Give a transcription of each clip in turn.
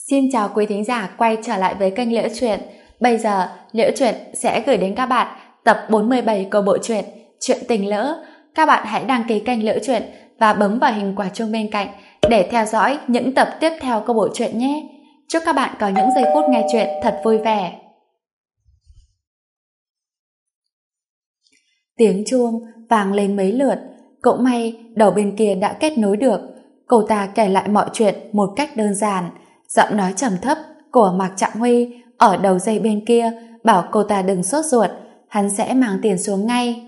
Xin chào quý thính giả quay trở lại với kênh Liễu Chuyện. Bây giờ, Liễu Chuyện sẽ gửi đến các bạn tập 47 của bộ truyện Chuyện Tình Lỡ. Các bạn hãy đăng ký kênh Liễu Chuyện và bấm vào hình quả chuông bên cạnh để theo dõi những tập tiếp theo của bộ truyện nhé. Chúc các bạn có những giây phút nghe chuyện thật vui vẻ. Tiếng chuông vang lên mấy lượt, cũng may đầu bên kia đã kết nối được. Cô ta kể lại mọi chuyện một cách đơn giản. Giọng nói trầm thấp của Mạc Trọng Huy ở đầu dây bên kia bảo cô ta đừng sốt ruột, hắn sẽ mang tiền xuống ngay.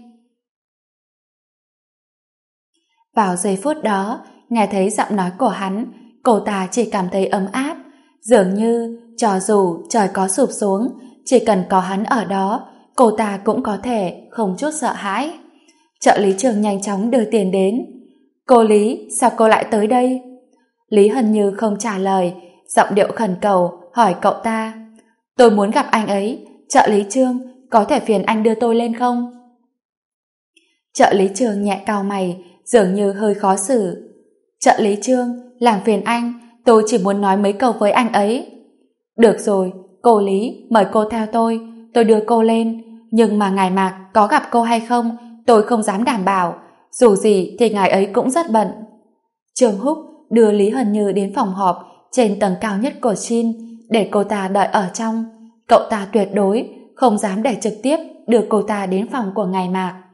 Vào giây phút đó, nghe thấy giọng nói của hắn, cô ta chỉ cảm thấy ấm áp, dường như cho dù trời có sụp xuống, chỉ cần có hắn ở đó, cô ta cũng có thể không chút sợ hãi. Trợ lý Trường nhanh chóng đưa tiền đến. Cô Lý, sao cô lại tới đây? Lý Hân Như không trả lời, giọng điệu khẩn cầu hỏi cậu ta. Tôi muốn gặp anh ấy, trợ lý Trương, có thể phiền anh đưa tôi lên không? Trợ lý Trương nhẹ cau mày, dường như hơi khó xử. Trợ lý Trương, làm phiền anh, tôi chỉ muốn nói mấy câu với anh ấy. Được rồi, cô Lý, mời cô theo tôi đưa cô lên. Nhưng mà ngài Mạc có gặp cô hay không, tôi không dám đảm bảo. Dù gì thì ngài ấy cũng rất bận. Trương Húc đưa Lý Hân Như đến phòng họp trên tầng cao nhất của Chin để cô ta đợi ở trong. Cậu ta tuyệt đối không dám để trực tiếp đưa cô ta đến phòng của ngài Mạc.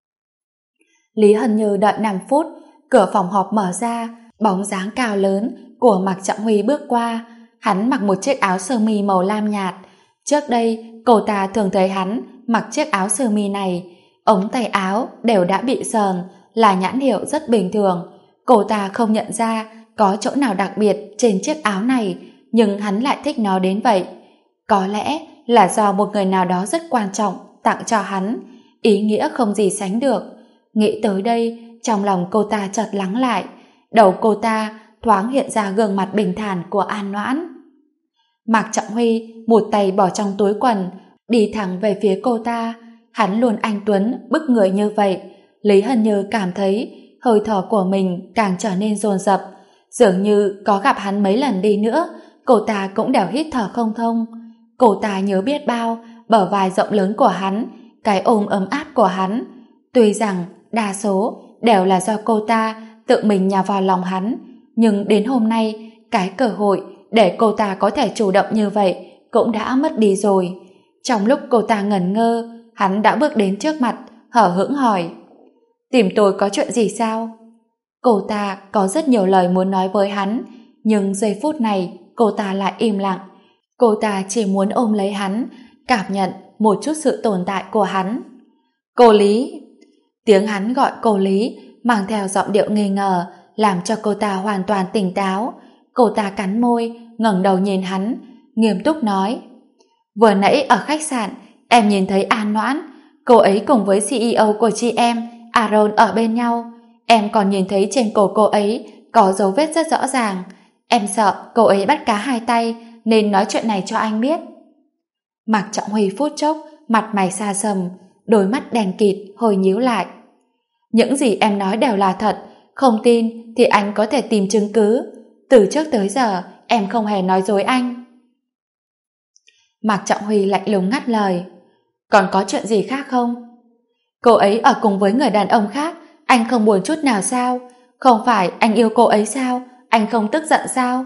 Lý Hân Như đợi 5 phút, cửa phòng họp mở ra, bóng dáng cao lớn của Mạc Trọng Huy bước qua. Hắn mặc một chiếc áo sơ mi màu lam nhạt. Trước đây cô ta thường thấy hắn mặc chiếc áo sơ mi này, ống tay áo đều đã bị sờn, là nhãn hiệu rất bình thường. Cô ta không nhận ra có chỗ nào đặc biệt trên chiếc áo này, nhưng hắn lại thích nó đến vậy. Có lẽ là do một người nào đó rất quan trọng tặng cho hắn, ý nghĩa không gì sánh được. Nghĩ tới đây, trong lòng cô ta chợt lắng lại, đầu cô ta thoáng hiện ra gương mặt bình thản của An Noãn. Mạc Trọng Huy một tay bỏ trong túi quần, đi thẳng về phía cô ta. Hắn luôn anh tuấn, bức người như vậy. Lý Hân Như cảm thấy hơi thở của mình càng trở nên dồn dập, dường như có gặp hắn mấy lần đi nữa, cô ta cũng đều hít thở không thông. Cô ta nhớ biết bao bờ vai rộng lớn của hắn, cái ôm ấm áp của hắn. Tuy rằng đa số đều là do cô ta tự mình nhào vào lòng hắn, nhưng đến hôm nay, cái cơ hội để cô ta có thể chủ động như vậy cũng đã mất đi rồi. Trong lúc cô ta ngẩn ngơ, hắn đã bước đến trước mặt, hở hững hỏi. Tìm tôi có chuyện gì sao? Cô ta có rất nhiều lời muốn nói với hắn, nhưng giây phút này cô ta lại im lặng. Cô ta chỉ muốn ôm lấy hắn, cảm nhận một chút sự tồn tại của hắn. Cô Lý! Tiếng hắn gọi cô Lý mang theo giọng điệu nghi ngờ, làm cho cô ta hoàn toàn tỉnh táo. Cô ta cắn môi, ngẩng đầu nhìn hắn, nghiêm túc nói. Vừa nãy ở khách sạn, em nhìn thấy An Noãn, cô ấy cùng với CEO của chị em, Aaron ở bên nhau. Em còn nhìn thấy trên cổ cô ấy có dấu vết rất rõ ràng. Em sợ cô ấy bắt cá hai tay nên nói chuyện này cho anh biết. Mạc Trọng Huy phút chốc, mặt mày xa sầm, đôi mắt đen kịt, hơi nhíu lại. Những gì em nói đều là thật, không tin thì anh có thể tìm chứng cứ. Từ trước tới giờ, em không hề nói dối anh. Mạc Trọng Huy lạnh lùng ngắt lời. Còn có chuyện gì khác không? Cô ấy ở cùng với người đàn ông khác, anh không buồn chút nào sao? Không phải anh yêu cô ấy sao? Anh không tức giận sao?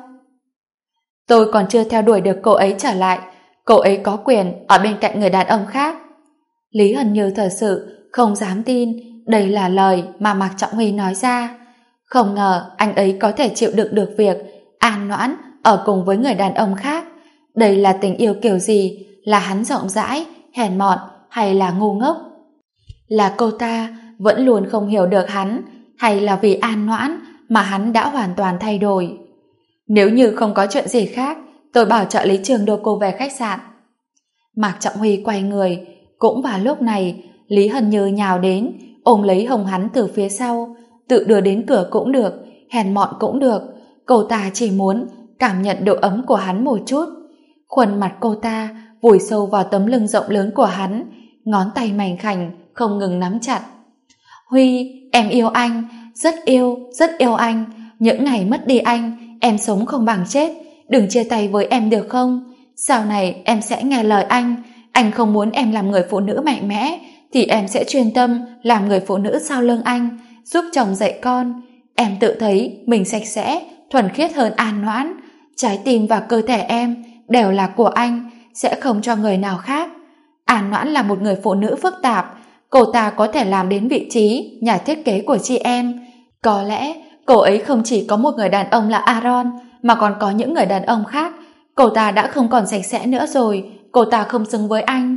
Tôi còn chưa theo đuổi được cô ấy trở lại. Cô ấy có quyền ở bên cạnh người đàn ông khác. Lý Hân Như thật sự không dám tin đây là lời mà Mạc Trọng Huy nói ra. Không ngờ anh ấy có thể chịu đựng được việc An Noãn ở cùng với người đàn ông khác. Đây là tình yêu kiểu gì? Là hắn rộng rãi, hèn mọn hay là ngu ngốc? Là cô ta vẫn luôn không hiểu được hắn, hay là vì An Noãn mà hắn đã hoàn toàn thay đổi? Nếu như không có chuyện gì khác, tôi bảo trợ lý Trường đưa cô về khách sạn. Mạc Trọng Huy quay người. Cũng vào lúc này, Lý Hân Như nhào đến, ôm lấy hông hắn từ phía sau, tự đưa đến cửa cũng được, hèn mọn cũng được. Cô ta chỉ muốn cảm nhận độ ấm của hắn một chút. Khuôn mặt cô ta vùi sâu vào tấm lưng rộng lớn của hắn, ngón tay mảnh khảnh không ngừng nắm chặt. Huy, em yêu anh, rất yêu anh. Những ngày mất đi anh, em sống không bằng chết. đừng chia tay với em được không? Sau này em sẽ nghe lời anh không muốn em làm người phụ nữ mạnh mẽ, thì em sẽ chuyên tâm làm người phụ nữ sau lưng anh, giúp chồng dạy con. Em tự thấy mình sạch sẽ, thuần khiết hơn An Noãn. Trái tim và cơ thể em đều là của anh, sẽ không cho người nào khác. An Noãn là một người phụ nữ phức tạp, cô ta có thể làm đến vị trí nhà thiết kế của chị em. Có lẽ cô ấy không chỉ có một người đàn ông là Aaron, mà còn có những người đàn ông khác. Cô ta đã không còn sạch sẽ nữa rồi, cô ta không xứng với anh.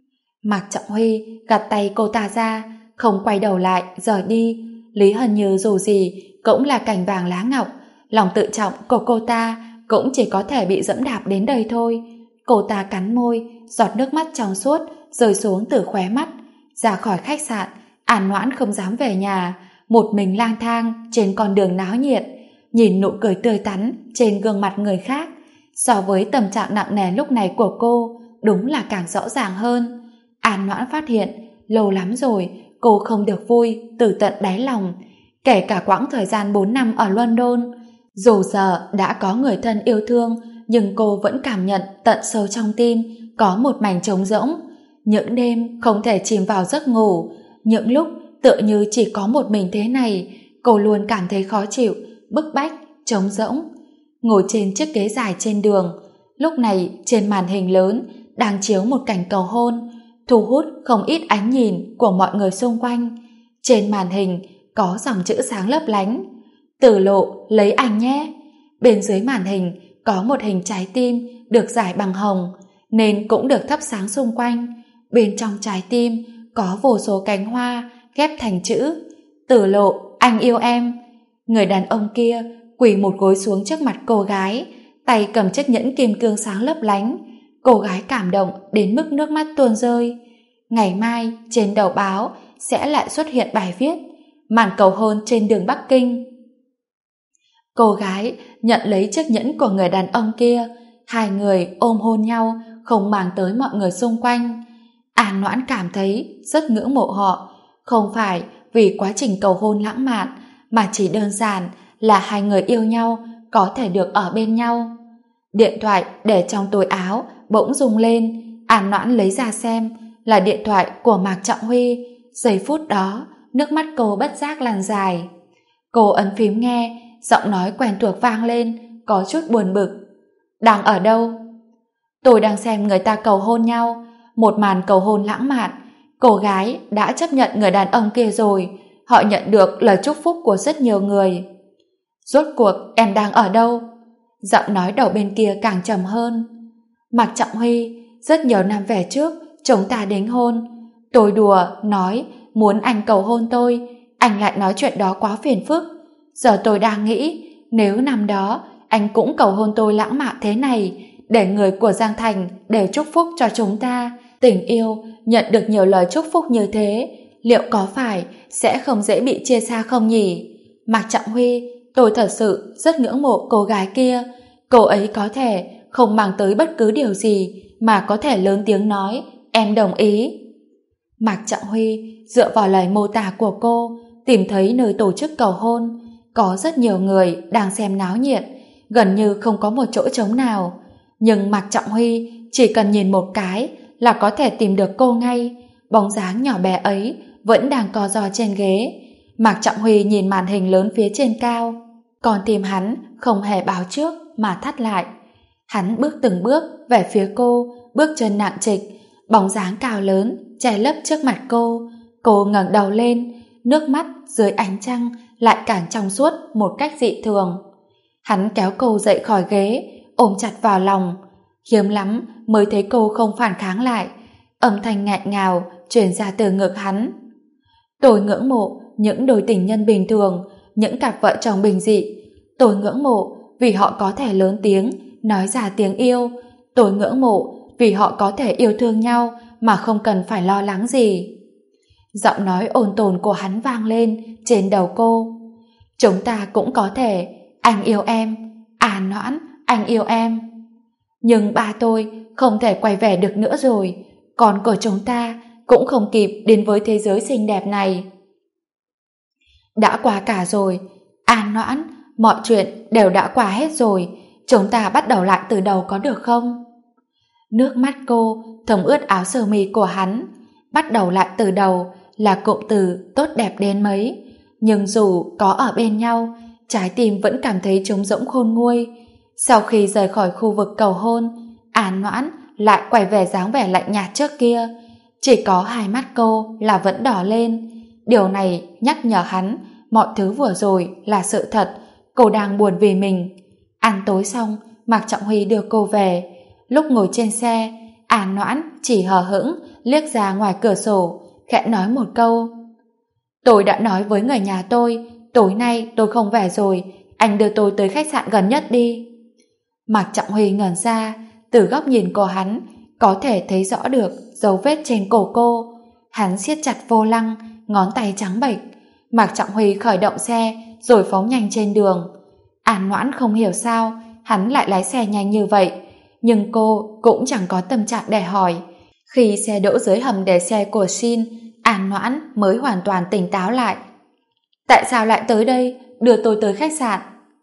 Mạc Trọng Huy gạt tay cô ta ra, không quay đầu lại, rời đi. Lý Hân Như dù gì cũng là cành vàng lá ngọc, lòng tự trọng của cô ta cũng chỉ có thể bị dẫm đạp đến đây thôi. Cô ta cắn môi, giọt nước mắt trong suốt rơi xuống từ khóe mắt. Ra khỏi khách sạn, An Noãn không dám về nhà, một mình lang thang trên con đường náo nhiệt, nhìn nụ cười tươi tắn trên gương mặt người khác. So với tâm trạng nặng nề lúc này của cô, đúng là càng rõ ràng hơn. An Noãn phát hiện, lâu lắm rồi cô không được vui từ tận đáy lòng. Kể cả quãng thời gian 4 năm ở London, dù giờ đã có người thân yêu thương, nhưng cô vẫn cảm nhận tận sâu trong tim có một mảnh trống rỗng. Những đêm không thể chìm vào giấc ngủ, những lúc tựa như chỉ có một mình thế này, cô luôn cảm thấy khó chịu, bức bách, trống rỗng. Ngồi trên chiếc ghế dài trên đường, lúc này trên màn hình lớn đang chiếu một cảnh cầu hôn, thu hút không ít ánh nhìn của mọi người xung quanh. Trên màn hình có dòng chữ sáng lấp lánh: Tử Lộ lấy anh nhé. Bên dưới màn hình có một hình trái tim được rải bằng hồng, nên cũng được thắp sáng xung quanh. Bên trong trái tim có vô số cánh hoa ghép thành chữ Tử Lộ, anh yêu em. Người đàn ông kia quỳ một gối xuống trước mặt cô gái, tay cầm chiếc nhẫn kim cương sáng lấp lánh. Cô gái cảm động đến mức nước mắt tuôn rơi. Ngày mai trên đầu báo sẽ lại xuất hiện bài viết màn cầu hôn trên đường Bắc Kinh. Cô gái nhận lấy chiếc nhẫn của người đàn ông kia, hai người ôm hôn nhau, không màng tới mọi người xung quanh. An Noãn cảm thấy rất ngưỡng mộ họ, không phải vì quá trình cầu hôn lãng mạn, mà chỉ đơn giản là hai người yêu nhau có thể được ở bên nhau. Điện thoại để trong túi áo bỗng rung lên. An Noãn lấy ra xem, là điện thoại của Mạc Trọng Huy. Giây phút đó, nước mắt cô bất giác lăn dài. Cô ấn phím nghe, giọng nói quen thuộc vang lên, có chút buồn bực. Đang ở đâu? Tôi đang xem người ta cầu hôn nhau, một màn cầu hôn lãng mạn. Cô gái đã chấp nhận người đàn ông kia rồi, họ nhận được lời chúc phúc của rất nhiều người. Rốt cuộc em đang ở đâu? Giọng nói đầu bên kia càng trầm hơn. Mạc Trọng Huy, rất nhiều năm về trước chúng ta đính hôn. Tôi đùa nói muốn anh cầu hôn tôi, anh lại nói chuyện đó quá phiền phức. Giờ tôi đang nghĩ, nếu năm đó anh cũng cầu hôn tôi lãng mạn thế này, để người của Giang Thành đều chúc phúc cho chúng ta, tình yêu nhận được nhiều lời chúc phúc như thế, liệu có phải sẽ không dễ bị chia xa không nhỉ? Mạc Trọng Huy, tôi thật sự rất ngưỡng mộ cô gái kia. Cô ấy có thể không mang tới bất cứ điều gì mà có thể lớn tiếng nói em đồng ý. Mạc Trọng Huy dựa vào lời mô tả của cô tìm thấy nơi tổ chức cầu hôn. Có rất nhiều người đang xem náo nhiệt, gần như không có một chỗ trống nào. Nhưng Mạc Trọng Huy chỉ cần nhìn một cái là có thể tìm được cô ngay. Bóng dáng nhỏ bé ấy vẫn đang co ro trên ghế. Mạc Trọng Huy nhìn màn hình lớn phía trên cao, còn tim hắn không hề báo trước mà thắt lại. Hắn bước từng bước về phía cô, bước chân nặng trịch, bóng dáng cao lớn che lấp trước mặt cô. Cô ngẩng đầu lên, nước mắt dưới ánh trăng lại càng trong suốt một cách dị thường. Hắn kéo cô dậy khỏi ghế, ôm chặt vào lòng. Hiếm lắm mới thấy cô không phản kháng lại. Âm thanh nghẹn ngào truyền ra từ ngực hắn. Tôi ngưỡng mộ những đôi tình nhân bình thường, những cặp vợ chồng bình dị. Tôi ngưỡng mộ vì họ có thể lớn tiếng nói ra tiếng yêu. Tôi ngưỡng mộ vì họ có thể yêu thương nhau mà không cần phải lo lắng gì. Giọng nói ôn tồn của hắn vang lên trên đầu cô. Chúng ta cũng có thể. Anh yêu em. An Noãn, anh yêu em. Nhưng ba tôi không thể quay về được nữa rồi. Con của chúng ta cũng không kịp đến với thế giới xinh đẹp này. Đã qua cả rồi. An Noãn, mọi chuyện đều đã qua hết rồi. chúng ta bắt đầu lại từ đầu có được không? Nước mắt cô thấm ướt áo sơ mi của hắn. Bắt đầu lại từ đầu là cụm từ tốt đẹp đến mấy, nhưng dù có ở bên nhau, trái tim vẫn cảm thấy trống rỗng khôn nguôi. Sau khi rời khỏi khu vực cầu hôn, An Noãn lại quay về dáng vẻ lạnh nhạt trước kia. Chỉ có hai mắt cô là vẫn đỏ lên. Điều này nhắc nhở hắn mọi thứ vừa rồi là sự thật. Cô đang buồn vì mình. Ăn tối xong, Mạc Trọng Huy đưa cô về. Lúc ngồi trên xe, An Noãn chỉ hờ hững liếc ra ngoài cửa sổ, khẽ nói một câu: tôi đã nói với người nhà tôi, tối nay tôi không về rồi, anh đưa tôi tới khách sạn gần nhất đi. Mạc Trọng Huy ngẩn ra, từ góc nhìn của hắn có thể thấy rõ được dấu vết trên cổ cô. Hắn siết chặt vô lăng, ngón tay trắng bệch. Mạc Trọng Huy khởi động xe rồi phóng nhanh trên đường. An Noãn không hiểu sao hắn lại lái xe nhanh như vậy, nhưng cô cũng chẳng có tâm trạng để hỏi. Khi xe đỗ dưới hầm để xe của Shin, An Noãn mới hoàn toàn tỉnh táo lại. Tại sao lại tới đây, đưa tôi tới khách sạn?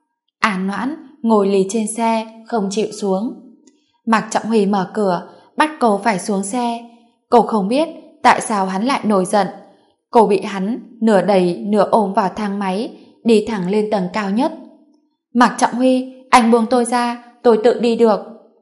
An Noãn ngồi lì trên xe, không chịu xuống. Mạc Trọng Huy mở cửa, bắt cô phải xuống xe. Cô không biết tại sao hắn lại nổi giận. Cô bị hắn nửa đẩy nửa ôm vào thang máy, đi thẳng lên tầng cao nhất. Mạc Trọng Huy, anh buông tôi ra, tôi tự đi được.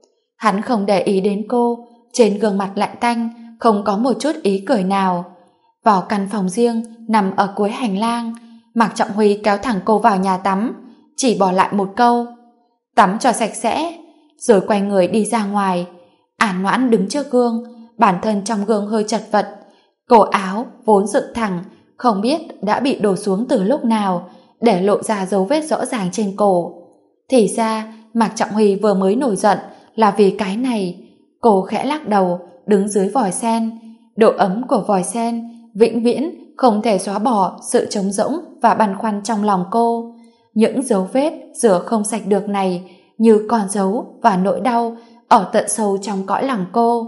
Hắn không để ý đến cô, trên gương mặt lạnh tanh không có một chút ý cười nào. Vào căn phòng riêng nằm ở cuối hành lang, Mạc Trọng Huy kéo thẳng cô vào nhà tắm, chỉ bỏ lại một câu: tắm cho sạch sẽ, rồi quay người đi ra ngoài. An Noãn đứng trước gương, bản thân trong gương hơi chật vật, cổ áo vốn dựng thẳng không biết đã bị đổ xuống từ lúc nào, để lộ ra dấu vết rõ ràng trên cổ. Thì ra Mạc Trọng Huy vừa mới nổi giận là vì cái này. Cô khẽ lắc đầu, đứng dưới vòi sen. Độ ấm của vòi sen vĩnh viễn không thể xóa bỏ sự trống rỗng và băn khoăn trong lòng cô. Những dấu vết rửa không sạch được này như con dấu và nỗi đau ở tận sâu trong cõi lòng cô.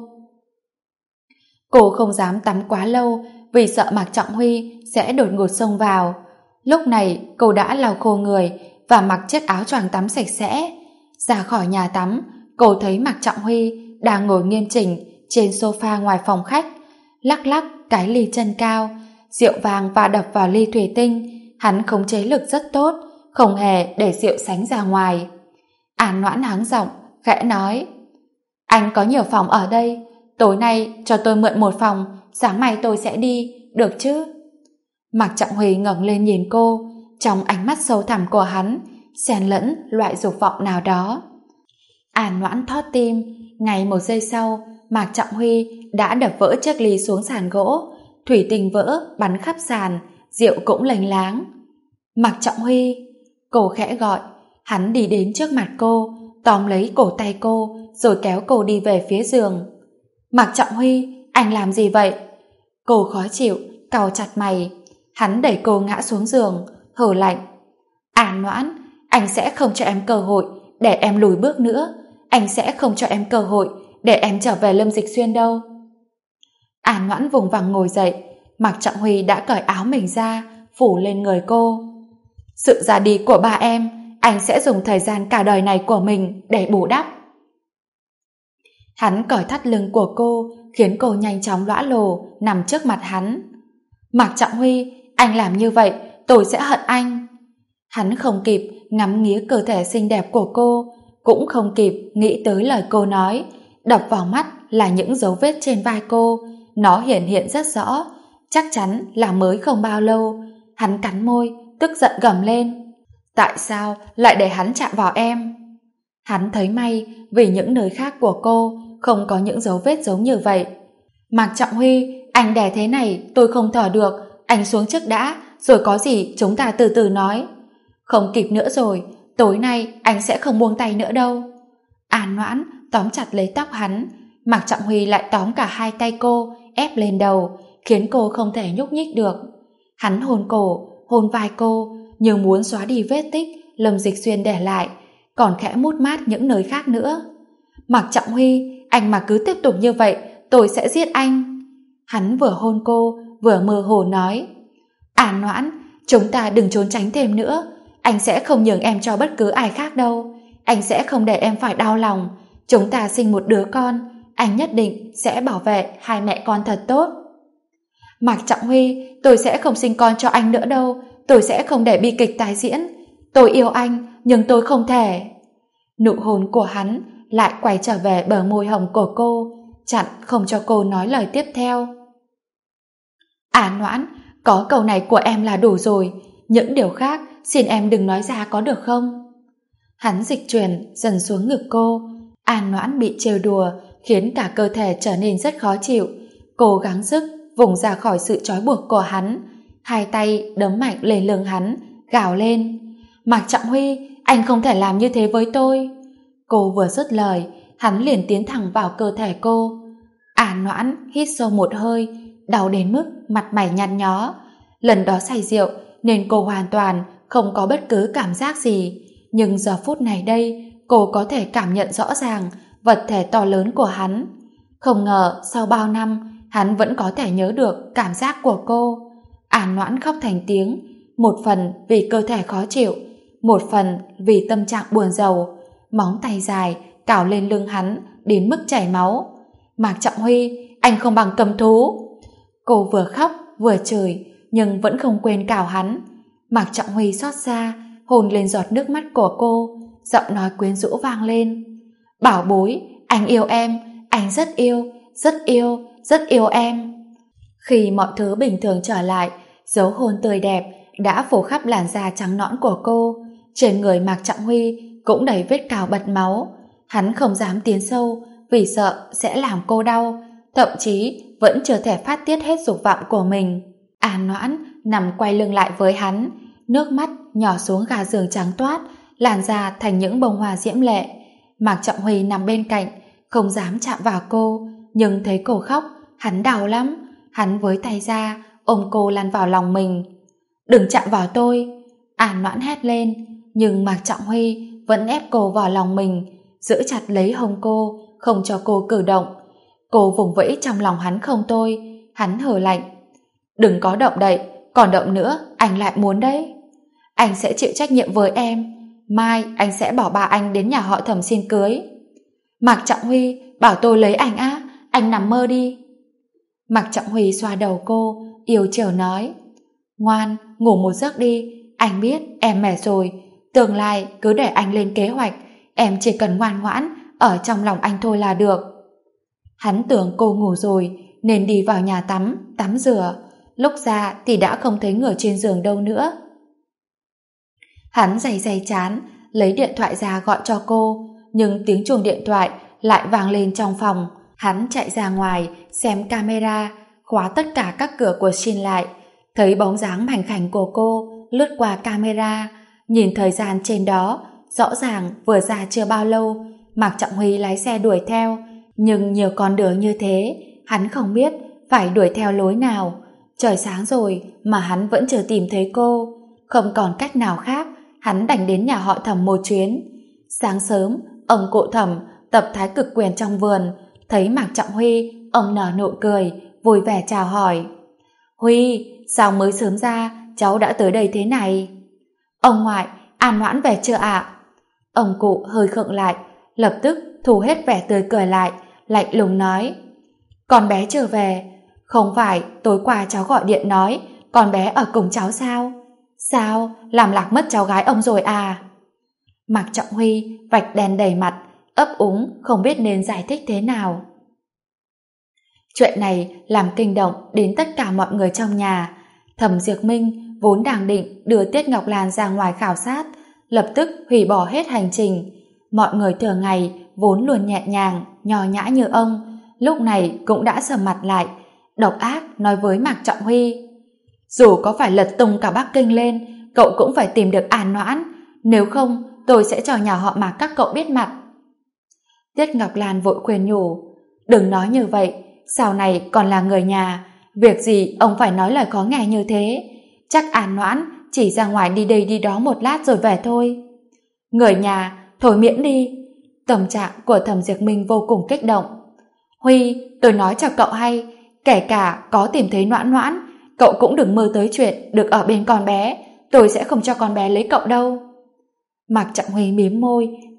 Cô không dám tắm quá lâu vì sợ Mạc Trọng Huy sẽ đột ngột xông vào. Lúc này cô đã lau khô người và mặc chiếc áo choàng tắm sạch sẽ. Ra khỏi nhà tắm, cô thấy Mạc Trọng Huy đang ngồi nghiêm chỉnh trên sofa ngoài phòng khách, lắc lắc cái ly chân cao, rượu vàng và đập vào ly thủy tinh. Hắn khống chế lực rất tốt, không hề để rượu sánh ra ngoài. An Noãn hắng giọng, khẽ nói: anh có nhiều phòng ở đây, tối nay cho tôi mượn một phòng, sáng mai tôi sẽ đi, được chứ? Mạc Trọng Huy ngẩng lên nhìn cô, trong ánh mắt sâu thẳm của hắn xen lẫn loại dục vọng nào đó. An Noãn thót tim. Ngay một giây sau, Mạc Trọng Huy đã đập vỡ chiếc ly xuống sàn gỗ, thủy tinh vỡ bắn khắp sàn, rượu cũng lênh láng. Mạc Trọng Huy, cô khẽ gọi. Hắn đi đến trước mặt cô, tóm lấy cổ tay cô rồi kéo cô đi về phía giường. Mạc Trọng Huy, anh làm gì vậy? Cô khó chịu, cau chặt mày. Hắn đẩy cô ngã xuống giường, hừ lạnh: An Noãn, anh sẽ không cho em cơ hội để em lùi bước nữa. Anh sẽ không cho em cơ hội để em trở về Lâm Dịch Xuyên đâu. An Noãn vùng vằng ngồi dậy. Mạc Trọng Huy đã cởi áo mình ra, phủ lên người cô. Sự ra đi của ba em, anh sẽ dùng thời gian cả đời này của mình để bù đắp. Hắn cởi thắt lưng của cô, khiến cô nhanh chóng lõa lồ nằm trước mặt hắn. Mạc Trọng Huy, anh làm như vậy tôi sẽ hận anh. Hắn không kịp ngắm nghía cơ thể xinh đẹp của cô, cũng không kịp nghĩ tới lời cô nói. Đập vào mắt là những dấu vết trên vai cô, nó hiển hiện rất rõ, chắc chắn là mới không bao lâu. Hắn cắn môi, tức giận gầm lên: tại sao lại để hắn chạm vào em? Hắn thấy may vì những nơi khác của cô không có những dấu vết giống như vậy. Mạc Trọng Huy, anh đè thế này tôi không thở được, anh xuống trước đã, rồi có gì chúng ta từ từ nói. Không kịp nữa rồi, tối nay anh sẽ không buông tay nữa đâu. An Noãn tóm chặt lấy tóc hắn, Mạc Trọng Huy lại tóm cả hai tay cô, ép lên đầu, khiến cô không thể nhúc nhích được. Hắn hôn cổ, hôn vai cô, như muốn xóa đi vết tích Lâm Dịch Xuyên để lại, còn khẽ mút mát những nơi khác nữa. Mạc Trọng Huy, anh mà cứ tiếp tục như vậy, tôi sẽ giết anh. Hắn vừa hôn cô, vừa mơ hồ nói: An Noãn, chúng ta đừng trốn tránh thêm nữa, anh sẽ không nhường em cho bất cứ ai khác đâu. anh sẽ không để em phải đau lòng. Chúng ta sinh một đứa con, anh nhất định sẽ bảo vệ hai mẹ con thật tốt. Mạc Trọng Huy, tôi sẽ không sinh con cho anh nữa đâu, tôi sẽ không để bi kịch tái diễn. Tôi yêu anh, nhưng tôi không thể. Nụ hôn của hắn lại quay trở về bờ môi hồng của cô, chặn không cho cô nói lời tiếp theo. Noãn, có câu này của em là đủ rồi, những điều khác xin em đừng nói ra có được không? Hắn dịch chuyển dần xuống ngực cô. Noãn bị trêu đùa khiến cả cơ thể trở nên rất khó chịu. Cô gắng sức vùng ra khỏi sự trói buộc của hắn, hai tay đấm mạnh lên lưng hắn, gào lên: Mạc Trọng Huy, anh không thể làm như thế với tôi. Cô vừa dứt lời, hắn liền tiến thẳng vào cơ thể cô. Noãn hít sâu một hơi, đau đến mức mặt mày nhăn nhó. Lần đó say rượu nên cô hoàn toàn không có bất cứ cảm giác gì, nhưng giờ phút này đây cô có thể cảm nhận rõ ràng vật thể to lớn của hắn. Không ngờ sau bao năm hắn vẫn có thể nhớ được cảm giác của cô. Noãn khóc thành tiếng, một phần vì cơ thể khó chịu, một phần vì tâm trạng buồn rầu. Móng tay dài cào lên lưng hắn đến mức chảy máu. Mạc Trọng Huy, anh không bằng cầm thú. Cô vừa khóc vừa chửi nhưng vẫn không quên cào hắn. Mạc Trọng Huy xót xa hôn lên giọt nước mắt của cô, giọng nói quyến rũ vang lên: Bảo bối, anh yêu em, anh rất yêu, rất yêu, rất yêu em. Khi mọi thứ bình thường trở lại, dấu hôn tươi đẹp đã phủ khắp làn da trắng nõn của cô. Trên người Mạc Trọng Huy cũng đầy vết cào bật máu. Hắn không dám tiến sâu vì sợ sẽ làm cô đau, thậm chí vẫn chưa thể phát tiết hết dục vọng của mình. Noãn nằm quay lưng lại với hắn, nước mắt nhỏ xuống gà giường trắng toát, làn da thành những bông hoa diễm lệ. Mạc Trọng Huy nằm bên cạnh, không dám chạm vào cô, nhưng thấy cô khóc, hắn đau lắm. Hắn với tay ra ôm cô lăn vào lòng mình. Đừng chạm vào tôi, Noãn hét lên, nhưng Mạc Trọng Huy vẫn ép cô vào lòng mình, giữ chặt lấy hông cô, không cho cô cử động. Cô vùng vẫy trong lòng hắn không thôi. Hắn hừ lạnh: Đừng có động đậy, còn động nữa anh lại muốn đấy. Anh sẽ chịu trách nhiệm với em, mai anh sẽ bảo bà anh đến nhà họ Thẩm xin cưới. Mạc Trọng Huy, bảo tôi lấy anh á, anh nằm mơ đi. Mạc Trọng Huy xoa đầu cô, yêu chiều nói: Ngoan, ngủ một giấc đi, anh biết em mệt rồi, tương lai cứ để anh lên kế hoạch, em chỉ cần ngoan ngoãn ở trong lòng anh thôi là được. Hắn tưởng cô ngủ rồi nên đi vào nhà tắm rửa, lúc ra thì đã không thấy người trên giường đâu nữa. Hắn day chán, lấy điện thoại ra gọi cho cô, nhưng tiếng chuông điện thoại lại vang lên trong phòng. Hắn chạy ra ngoài xem camera, khóa tất cả các cửa của Shin lại, thấy bóng dáng mảnh khảnh của cô lướt qua camera, nhìn thời gian trên đó, rõ ràng vừa ra chưa bao lâu. Mạc Trọng Huy lái xe đuổi theo, nhưng nhiều con đường như thế, hắn không biết phải đuổi theo lối nào. Trời sáng rồi mà hắn vẫn chưa tìm thấy cô, không còn cách nào khác, hắn đành đến nhà họ Thẩm một chuyến. Sáng sớm, ông cụ Thẩm tập thái cực quyền trong vườn, thấy Mạc Trọng Huy, ông nở nụ cười, vui vẻ chào hỏi: Huy, sao mới sớm ra, cháu đã tới đây thế này? Ông ngoại, Noãn về chưa ạ? Ông cụ hơi khựng lại, lập tức thu hết vẻ tươi cười lại, lạnh lùng nói: Con bé trở về. Không phải tối qua cháu gọi điện nói con bé ở cùng cháu sao? Sao, làm lạc mất cháu gái ông rồi à? Mạc Trọng Huy vạch đen đầy mặt, ấp úng không biết nên giải thích thế nào. Chuyện này làm kinh động đến tất cả mọi người trong nhà. Thẩm Diệp Minh vốn đang định đưa Tiết Ngọc Lan ra ngoài khảo sát, lập tức hủy bỏ hết hành trình. Mọi người thường ngày vốn luôn nhẹ nhàng, nho nhã như ông, lúc này cũng đã sầm mặt lại, độc ác nói với Mạc Trọng Huy: Dù có phải lật tung cả Bắc Kinh lên, cậu cũng phải tìm được Noãn, nếu không tôi sẽ cho nhà họ Mạc các cậu biết mặt. Tiết Ngọc Lan vội khuyên nhủ: Đừng nói như vậy, sau này còn là người nhà, việc gì ông phải nói lời khó nghe như thế, chắc Noãn chỉ ra ngoài đi đây đi đó một lát rồi về thôi. Người nhà, thôi miễn đi. Tâm trạng của Thẩm Diệp Minh vô cùng kích động. Huy, tôi nói cho cậu hay, kể cả có tìm thấy Noãn, cậu cũng đừng mơ tới chuyện được ở bên con bé, tôi sẽ không cho con bé lấy cậu đâu. Mạc Trọng Huy mím môi,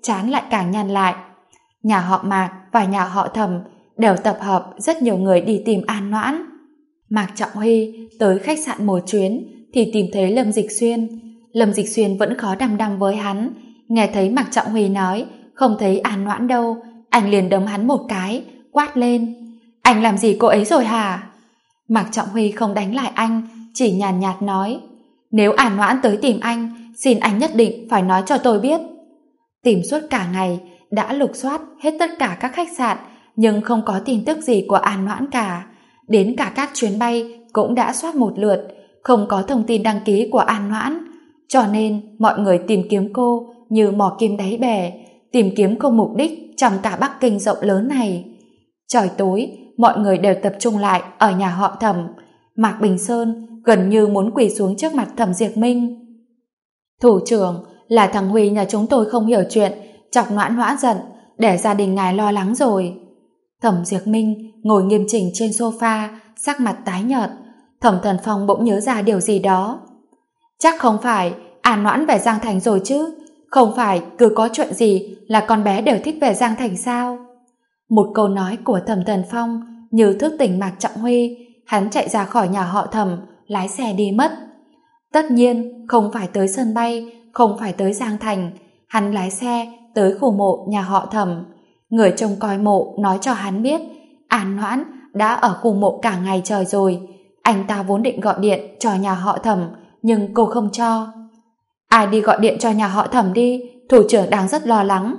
trán lại càng nhăn lại. Nhà họ Mạc và nhà họ Thẩm đều tập hợp rất nhiều người đi tìm An Noãn. Mạc Trọng Huy tới khách sạn một chuyến thì tìm thấy Lâm Dịch Xuyên. Lâm Dịch Xuyên vẫn khó đăm đăm với hắn. Nghe thấy Mạc Trọng Huy nói không thấy An Noãn đâu, anh liền đấm hắn một cái, quát lên: Anh làm gì cô ấy rồi hả? Mạc Trọng Huy không đánh lại anh, chỉ nhàn nhạt nói: Nếu An Noãn tới tìm anh, xin anh nhất định phải nói cho tôi biết. Tìm suốt cả ngày, đã lục soát hết tất cả các khách sạn, nhưng không có tin tức gì của An Noãn cả. Đến cả các chuyến bay cũng đã soát một lượt, không có thông tin đăng ký của An Noãn. Cho nên mọi người tìm kiếm cô như mò kim đáy bể, tìm kiếm không mục đích trong cả Bắc Kinh rộng lớn này. Trời tối, mọi người đều tập trung lại ở nhà họ Thẩm. Mạc Bình Sơn gần như muốn quỳ xuống trước mặt Thẩm Diệp Minh. Thủ trưởng, là thằng Huy nhà chúng tôi không hiểu chuyện, chọc Noãn Noãn giận, để gia đình ngài lo lắng rồi. Thẩm Diệp Minh ngồi nghiêm chỉnh trên sofa, sắc mặt tái nhợt. Thẩm Thần Phong bỗng nhớ ra điều gì đó. Chắc không phải An Noãn về Giang Thành rồi chứ? Không phải cứ có chuyện gì là con bé đều thích về Giang Thành sao? Một câu nói của Thẩm Thần Phong như thức tỉnh Mạc Trọng Huy. Hắn chạy ra khỏi nhà họ Thẩm, lái xe đi mất. Tất nhiên không phải tới sân bay, không phải tới Giang Thành. Hắn lái xe tới khu mộ nhà họ Thẩm. Người trông coi mộ nói cho hắn biết An Noãn đã ở khu mộ cả ngày trời rồi. Anh ta vốn định gọi điện cho nhà họ Thẩm, nhưng cô không cho. Ai đi gọi điện cho nhà họ Thẩm đi, thủ trưởng đang rất lo lắng.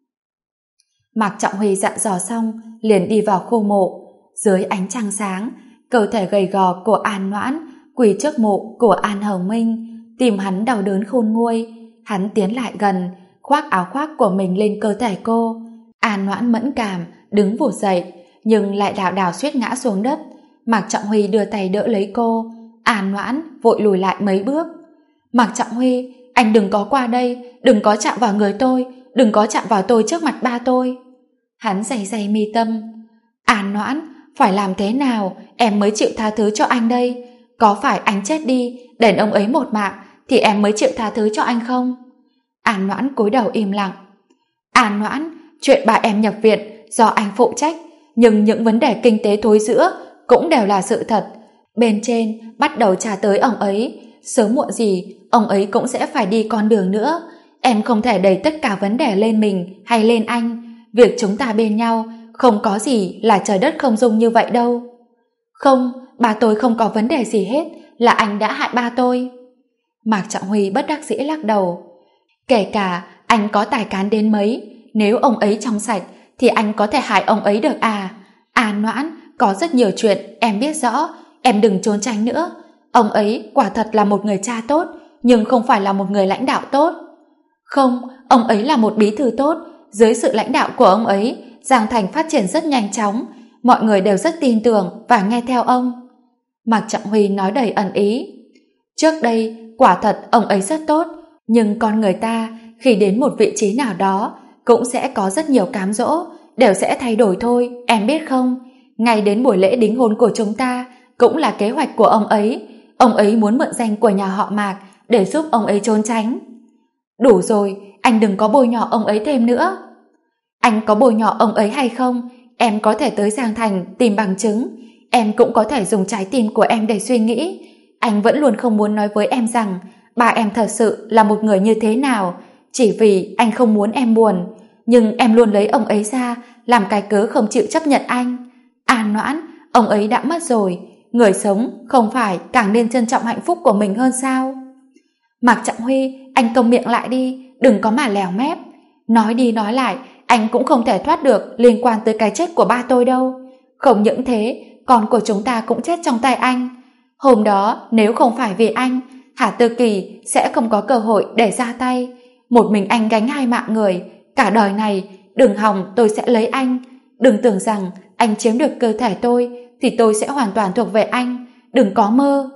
Mạc Trọng Huy dặn dò xong liền đi vào khu mộ. Dưới ánh trăng sáng, cơ thể gầy gò của An Noãn quỳ trước mộ của An Hồng Minh, tìm hắn đau đớn khôn nguôi. Hắn tiến lại gần, khoác áo khoác của mình lên cơ thể cô. An Noãn mẫn cảm đứng vụt dậy, nhưng lại lảo đảo suýt ngã xuống đất. Mạc Trọng Huy đưa tay đỡ lấy cô. An Noãn vội lùi lại mấy bước. Mạc Trọng Huy, anh đừng có qua đây, đừng có chạm vào người tôi, đừng có chạm vào tôi trước mặt ba tôi. Hắn day day mi tâm. An Noãn, phải làm thế nào em mới chịu tha thứ cho anh đây? Có phải anh chết đi, đền ông ấy một mạng, thì em mới chịu tha thứ cho anh không? An Noãn cúi đầu im lặng. An Noãn, chuyện bà em nhập viện do anh phụ trách, nhưng những vấn đề kinh tế thối rữa cũng đều là sự thật. Bên trên bắt đầu trả tới ông ấy, sớm muộn gì ông ấy cũng sẽ phải đi con đường nữa. Em không thể đẩy tất cả vấn đề lên mình hay lên anh. Việc chúng ta bên nhau không có gì là trời đất không dung như vậy đâu. Không, ba tôi không có vấn đề gì hết, là anh đã hại ba tôi. Mạc Trọng Huy bất đắc dĩ lắc đầu. Kể cả anh có tài cán đến mấy, nếu ông ấy trong sạch thì anh có thể hại ông ấy được à? An Noãn, có rất nhiều chuyện em biết rõ, em đừng trốn tránh nữa. Ông ấy quả thật là một người cha tốt, nhưng không phải là một người lãnh đạo tốt. Không, ông ấy là một bí thư tốt. Dưới sự lãnh đạo của ông ấy, Giang Thành phát triển rất nhanh chóng, mọi người đều rất tin tưởng và nghe theo ông. Mạc Trọng Huy nói đầy ẩn ý. Trước đây, quả thật ông ấy rất tốt, nhưng con người ta khi đến một vị trí nào đó cũng sẽ có rất nhiều cám dỗ, đều sẽ thay đổi thôi, em biết không? Ngay đến buổi lễ đính hôn của chúng ta cũng là kế hoạch của ông ấy. Ông ấy muốn mượn danh của nhà họ Mạc để giúp ông ấy trốn tránh. Đủ rồi, anh đừng có bôi nhọ ông ấy thêm nữa. Anh có bôi nhọ ông ấy hay không, em có thể tới Giang Thành tìm bằng chứng. Em cũng có thể dùng trái tim của em để suy nghĩ. Anh vẫn luôn không muốn nói với em rằng ba em thật sự là một người như thế nào, chỉ vì anh không muốn em buồn. Nhưng em luôn lấy ông ấy ra làm cái cớ không chịu chấp nhận anh. An Noãn, ông ấy đã mất rồi, người sống không phải càng nên trân trọng hạnh phúc của mình hơn sao? Mạc Trọng Huy, anh câm miệng lại đi, đừng có mà lèo mép. Nói đi nói lại, anh cũng không thể thoát được liên quan tới cái chết của ba tôi đâu. Không những thế, con của chúng ta cũng chết trong tay anh. Hôm đó, nếu không phải vì anh, Hà Tư Kỳ sẽ không có cơ hội để ra tay. Một mình anh gánh hai mạng người, cả đời này, đừng hòng tôi sẽ lấy anh. Đừng tưởng rằng anh chiếm được cơ thể tôi, thì tôi sẽ hoàn toàn thuộc về anh. Đừng có mơ.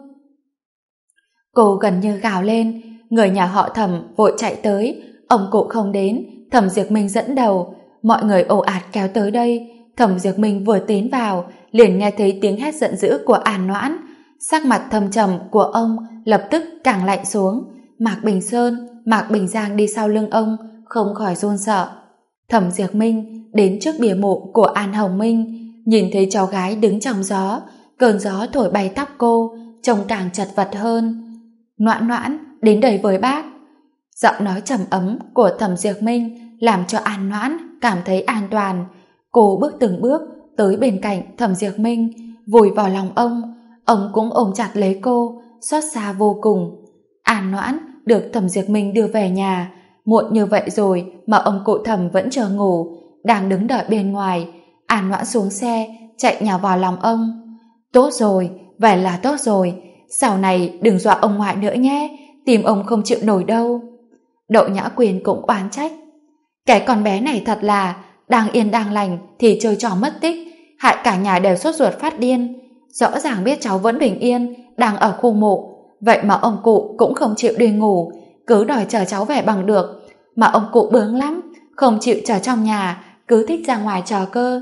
Cô gần như gào lên, người nhà họ Thẩm vội chạy tới. Ông cụ không đến, Thẩm Diệp Minh dẫn đầu. Mọi người ồ ạt kéo tới đây. Thẩm Diệp Minh vừa tiến vào, liền nghe thấy tiếng hét giận dữ của An Noãn. Sắc mặt thâm trầm của ông lập tức càng lạnh xuống. Mạc Bình Sơn, Mạc Bình Giang đi sau lưng ông, không khỏi run sợ. Thẩm Diệp Minh đến trước bia mộ của An Hồng Minh, nhìn thấy cháu gái đứng trong gió, cơn gió thổi bay tóc cô, trông càng chật vật hơn. Noãn Noãn, đến đây với bác. Giọng nói trầm ấm của Thẩm Diệp Minh làm cho An Noãn cảm thấy an toàn. Cô bước từng bước tới bên cạnh Thẩm Diệp Minh, vùi vào lòng ông cũng ôm chặt lấy cô, xót xa vô cùng. An Noãn được Thẩm Diệp Minh đưa về nhà, muộn như vậy rồi mà ông cụ Thẩm vẫn chờ ngủ, đang đứng đợi bên ngoài. An Noãn xuống xe, chạy nhào vào lòng ông. Tốt rồi, vậy là tốt rồi, sau này đừng dọa ông ngoại nữa nhé, tim ông không chịu nổi đâu. Đậu Nhã Quyền cũng oán trách. Cái con bé này thật là đang yên đang lành thì chơi trò mất tích, hại cả nhà đều sốt ruột phát điên. Rõ ràng biết cháu vẫn bình yên, đang ở khu mộ, vậy mà ông cụ cũng không chịu đi ngủ, cứ đòi chờ cháu về bằng được. Mà ông cụ bướng lắm, không chịu chờ trong nhà, cứ thích ra ngoài chờ cơ.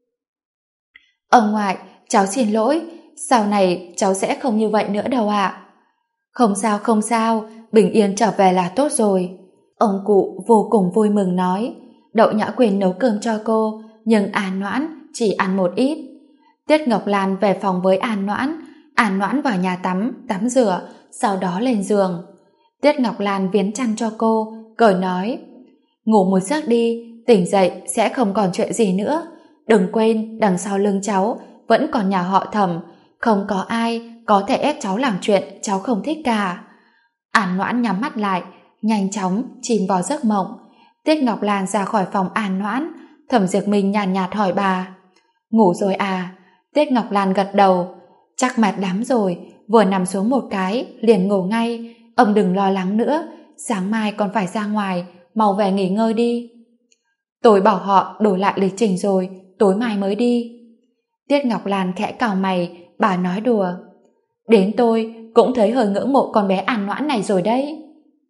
Ông ngoại, cháu xin lỗi, sau này cháu sẽ không như vậy nữa đâu ạ. Không sao không sao, bình yên trở về là tốt rồi. Ông cụ vô cùng vui mừng nói. Đậu Nhã Quyền nấu cơm cho cô, nhưng An Noãn chỉ ăn một ít. Tiết Ngọc Lan về phòng với An Noãn vào nhà tắm rửa, sau đó lên giường. Tiết Ngọc Lan viến chăn cho cô, cười nói: ngủ một giấc đi, tỉnh dậy sẽ không còn chuyện gì nữa. Đừng quên đằng sau lưng cháu vẫn còn nhà họ Thẩm, không có ai có thể ép cháu làm chuyện cháu không thích cả. An Noãn nhắm mắt lại, nhanh chóng chìm vào giấc mộng. Tiết Ngọc Lan ra khỏi phòng An Noãn, Thẩm Diệp Minh nhàn nhạt hỏi bà: ngủ rồi à? Tiết Ngọc Lan gật đầu. Chắc mệt lắm rồi, vừa nằm xuống một cái liền ngủ ngay. Ông đừng lo lắng nữa, sáng mai còn phải ra ngoài, mau về nghỉ ngơi đi. Tôi bảo họ đổi lại lịch trình rồi, tối mai mới đi. Tiết Ngọc Lan khẽ cau mày, bà nói đùa: đến tôi cũng thấy hơi ngưỡng mộ con bé An Noãn này rồi đấy.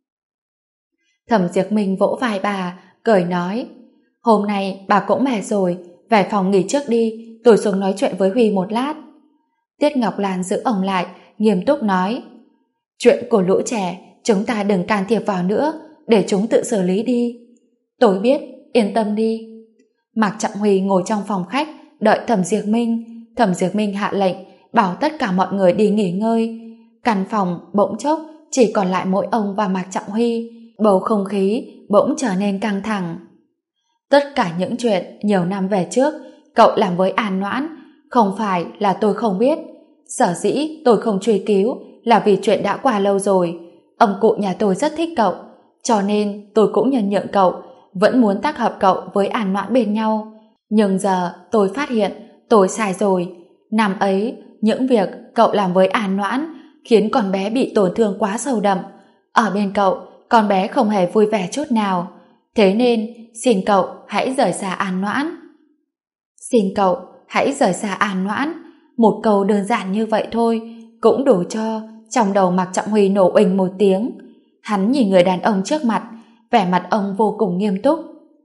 Thẩm Diệp Minh vỗ vai bà, cười nói: hôm nay bà cũng mệt rồi, về phòng nghỉ trước đi, tôi xuống nói chuyện với Huy một lát. Tiết Ngọc Lan giữ ông lại, nghiêm túc nói: chuyện của lũ trẻ chúng ta đừng can thiệp vào nữa, để chúng tự xử lý đi. Tôi biết, yên tâm đi. Mạc Trọng Huy ngồi trong phòng khách đợi Thẩm Diệp Minh. Thẩm Diệp Minh hạ lệnh bảo tất cả mọi người đi nghỉ ngơi. Căn phòng bỗng chốc chỉ còn lại mỗi ông và Mạc Trọng Huy. Bầu không khí bỗng trở nên căng thẳng. Tất cả những chuyện nhiều năm về trước cậu làm với An Noãn không phải là tôi không biết. Sở dĩ tôi không truy cứu là vì chuyện đã qua lâu rồi. Ông cụ nhà tôi rất thích cậu, cho nên tôi cũng nhân nhượng cậu, vẫn muốn tác hợp cậu với An Noãn bên nhau. Nhưng giờ tôi phát hiện tôi sai rồi. Năm ấy, những việc cậu làm với An Noãn khiến con bé bị tổn thương quá sâu đậm. Ở bên cậu, con bé không hề vui vẻ chút nào. Thế nên, xin cậu hãy rời xa An Noãn. Xin cậu hãy rời xa An Noãn. Một câu đơn giản như vậy thôi cũng đủ cho trong đầu Mạc Trọng Huy nổ uỳnh một tiếng. Hắn nhìn người đàn ông trước mặt, vẻ mặt ông vô cùng nghiêm túc.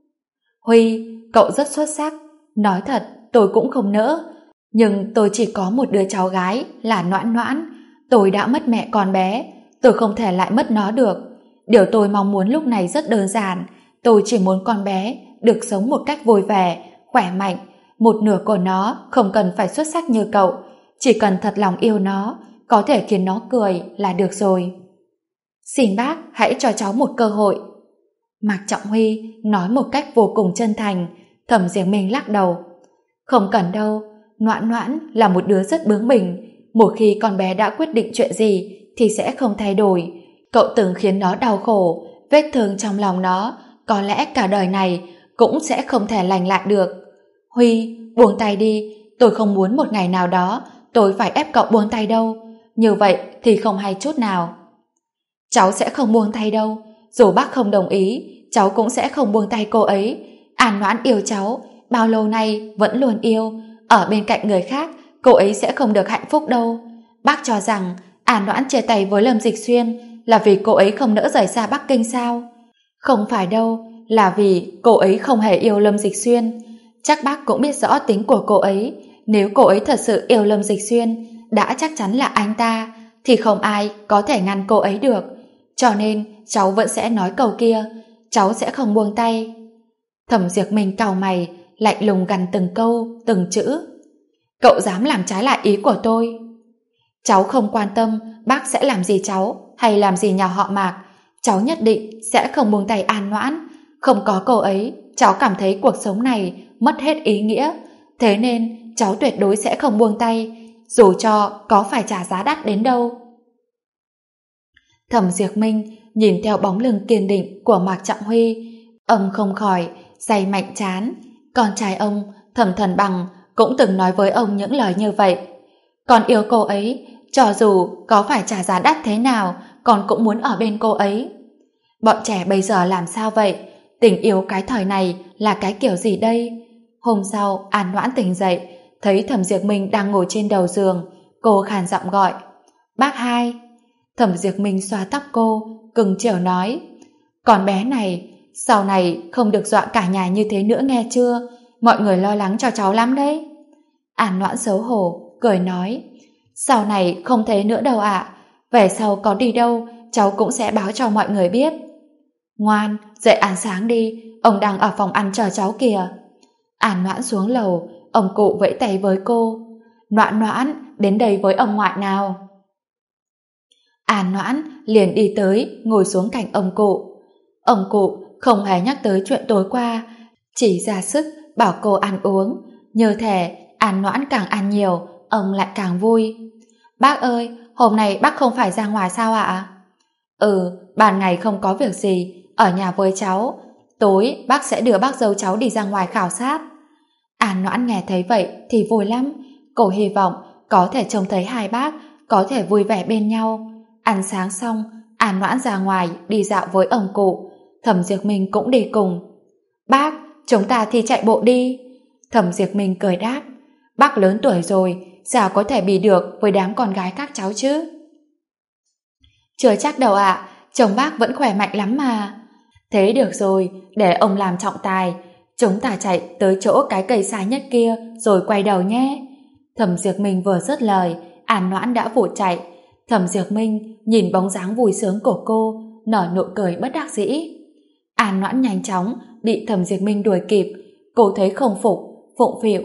Huy, cậu rất xuất sắc. Nói thật, tôi cũng không nỡ. Nhưng tôi chỉ có một đứa cháu gái là Noãn Noãn. Tôi đã mất mẹ con bé, tôi không thể lại mất nó được. Điều tôi mong muốn lúc này rất đơn giản. Tôi chỉ muốn con bé được sống một cách vui vẻ, khỏe mạnh. Một nửa của nó không cần phải xuất sắc như cậu, chỉ cần thật lòng yêu nó, có thể khiến nó cười là được rồi. Xin bác hãy cho cháu một cơ hội. Mạc Trọng Huy nói một cách vô cùng chân thành. Thẩm Diệp Minh lắc đầu. Không cần đâu, Noãn Noãn là một đứa rất bướng bỉnh. Một khi con bé đã quyết định chuyện gì thì sẽ không thay đổi. Cậu từng khiến nó đau khổ, vết thương trong lòng nó có lẽ cả đời này cũng sẽ không thể lành lại được. Huy, buông tay đi, tôi không muốn một ngày nào đó tôi phải ép cậu buông tay đâu. Như vậy thì không hay chút nào. Cháu sẽ không buông tay đâu, dù bác không đồng ý, cháu cũng sẽ không buông tay cô ấy. An Noãn yêu cháu, bao lâu nay vẫn luôn yêu, ở bên cạnh người khác cô ấy sẽ không được hạnh phúc đâu. Bác cho rằng An Noãn chia tay với Lâm Dịch Xuyên là vì cô ấy không nỡ rời xa Bắc Kinh sao? Không phải đâu, là vì cô ấy không hề yêu Lâm Dịch Xuyên. Chắc bác cũng biết rõ tính của cô ấy. Nếu cô ấy thật sự yêu Lâm Dịch Xuyên, đã chắc chắn là anh ta, thì không ai có thể ngăn cô ấy được. Cho nên cháu vẫn sẽ nói câu kia, cháu sẽ không buông tay. Thẩm Diệp Minh cau mày, lạnh lùng gằn từng câu, từng chữ. Cậu dám làm trái lại ý của tôi? Cháu không quan tâm bác sẽ làm gì cháu hay làm gì nhà họ Mạc. Cháu nhất định sẽ không buông tay An Noãn. Không có cô ấy, cháu cảm thấy cuộc sống này mất hết ý nghĩa. Thế nên cháu tuyệt đối sẽ không buông tay, dù cho có phải trả giá đắt đến đâu. Thẩm Diệp Minh nhìn theo bóng lưng kiên định của Mạc Trọng Huy, ông không khỏi day mạnh trán. Con trai ông, Thẩm Thần Bằng, cũng từng nói với ông những lời như vậy. Con yêu cô ấy, cho dù có phải trả giá đắt thế nào, con cũng muốn ở bên cô ấy. Bọn trẻ bây giờ làm sao vậy? Tình yêu cái thời này là cái kiểu gì đây? Hôm sau, An Noãn tỉnh dậy, thấy Thẩm Diệp Minh đang ngồi trên đầu giường, cô khàn giọng gọi, bác hai. Thẩm Diệp Minh xoa tóc cô, cưng chiều nói, con bé này, sau này không được dọa cả nhà như thế nữa nghe chưa? Mọi người lo lắng cho cháu lắm đấy. An Noãn xấu hổ, cười nói, sau này không thế nữa đâu ạ. Về sau có đi đâu, cháu cũng sẽ báo cho mọi người biết. Ngoan, dậy ăn sáng đi, ông đang ở phòng ăn chờ cháu kìa. An Noãn xuống lầu, ông cụ vẫy tay với cô. Noãn Noãn, đến đây với ông ngoại nào. An Noãn liền đi tới, ngồi xuống cạnh ông cụ. Ông cụ không hề nhắc tới chuyện tối qua, chỉ ra sức bảo cô ăn uống. Như thể An Noãn càng ăn nhiều, ông lại càng vui. Bác ơi, hôm nay bác không phải ra ngoài sao ạ? Ban ngày không có việc gì, ở nhà với cháu. Tối bác sẽ đưa bác dâu cháu đi ra ngoài khảo sát. An Noãn nghe thấy vậy thì vui lắm. Cô hy vọng có thể trông thấy hai bác có thể vui vẻ bên nhau. Ăn sáng xong, An Noãn ra ngoài đi dạo với ông cụ. Thẩm Diệp Minh cũng đi cùng. Bác, chúng ta thi chạy bộ đi. Thẩm Diệp Minh cười đáp, bác lớn tuổi rồi, sao có thể bì được với đám con gái các cháu chứ? Chưa chắc đâu ạ, chồng bác vẫn khỏe mạnh lắm mà. Thế được rồi, để ông làm trọng tài. Chúng ta chạy tới chỗ cái cây xa nhất kia rồi quay đầu nhé. Thẩm Diệp Minh vừa dứt lời, An Noãn đã vụt chạy. Thẩm Diệp Minh nhìn bóng dáng vui sướng của cô, nở nụ cười bất đắc dĩ. An Noãn nhanh chóng bị Thẩm Diệp Minh đuổi kịp. Cô thấy không phục, phụng phịu.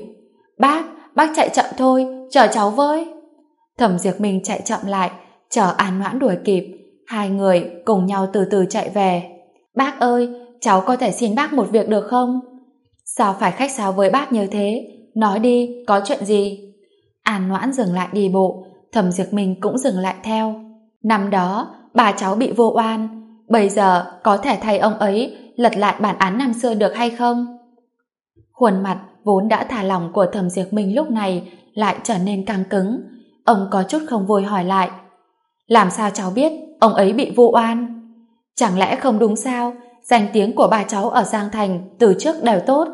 Bác chạy chậm thôi, chờ cháu với. Thẩm Diệp Minh chạy chậm lại, chờ An Noãn đuổi kịp. Hai người cùng nhau từ từ chạy về. Bác ơi, cháu có thể xin bác một việc được không? Sao phải khách sáo với bác như thế? Nói đi, có chuyện gì? An Noãn dừng lại đi bộ, Thẩm Diệp Minh cũng dừng lại theo. Năm đó, bà cháu bị vô oan. Bây giờ có thể thay ông ấy lật lại bản án năm xưa được hay không? Khuôn mặt vốn đã thả lỏng của Thẩm Diệp Minh lúc này lại trở nên căng cứng. Ông có chút không vui hỏi lại, làm sao cháu biết ông ấy bị vu oan? Chẳng lẽ không đúng sao? Danh tiếng của bà cháu ở Giang Thành từ trước đều tốt.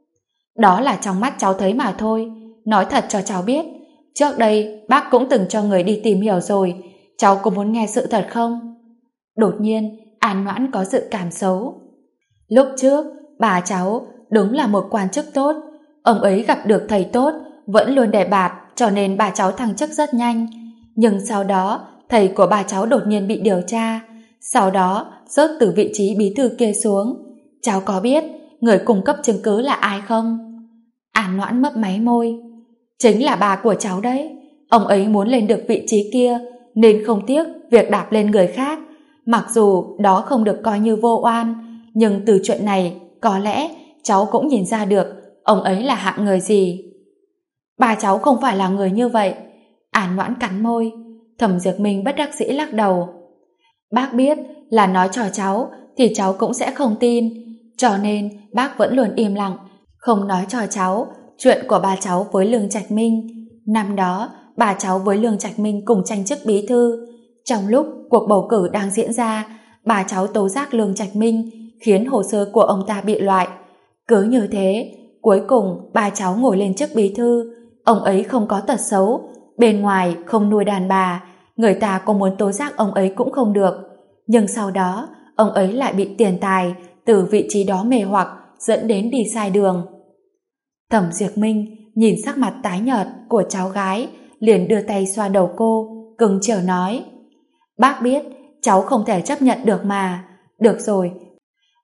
Đó là trong mắt cháu thấy mà thôi. Nói thật cho cháu biết, trước đây bác cũng từng cho người đi tìm hiểu rồi. Cháu có muốn nghe sự thật không? Đột nhiên An Noãn có dự cảm xấu. Lúc trước bà cháu đúng là một quan chức tốt. Ông ấy gặp được thầy tốt, vẫn luôn đề bạt, cho nên bà cháu thăng chức rất nhanh. Nhưng sau đó thầy của bà cháu đột nhiên bị điều tra, sau đó rớt từ vị trí bí thư kia xuống. Cháu có biết người cung cấp chứng cứ là ai không? An Noãn mấp máy môi. Chính là bà của cháu đấy. Ông ấy muốn lên được vị trí kia nên không tiếc việc đạp lên người khác. Mặc dù đó không được coi như vô oan, nhưng từ chuyện này có lẽ cháu cũng nhìn ra được ông ấy là hạng người gì. Bà cháu không phải là người như vậy. An Noãn cắn môi. Thẩm Diệp Minh bất đắc dĩ lắc đầu. Bác biết là nói cho cháu thì cháu cũng sẽ không tin, cho nên bác vẫn luôn im lặng, không nói cho cháu chuyện của bà cháu với Lương Trạch Minh. Năm đó bà cháu với Lương Trạch Minh cùng tranh chức bí thư. Trong lúc cuộc bầu cử đang diễn ra, bà cháu tố giác Lương Trạch Minh, khiến hồ sơ của ông ta bị loại. Cứ như thế, cuối cùng bà cháu ngồi lên chức bí thư. Ông ấy không có tật xấu, bên ngoài không nuôi đàn bà, người ta có muốn tố giác ông ấy cũng không được. Nhưng sau đó ông ấy lại bị tiền tài từ vị trí đó mê hoặc, dẫn đến đi sai đường. Thẩm Diệp Minh nhìn sắc mặt tái nhợt của cháu gái, liền đưa tay xoa đầu cô, cưng chiều nói, bác biết cháu không thể chấp nhận được mà. Được rồi,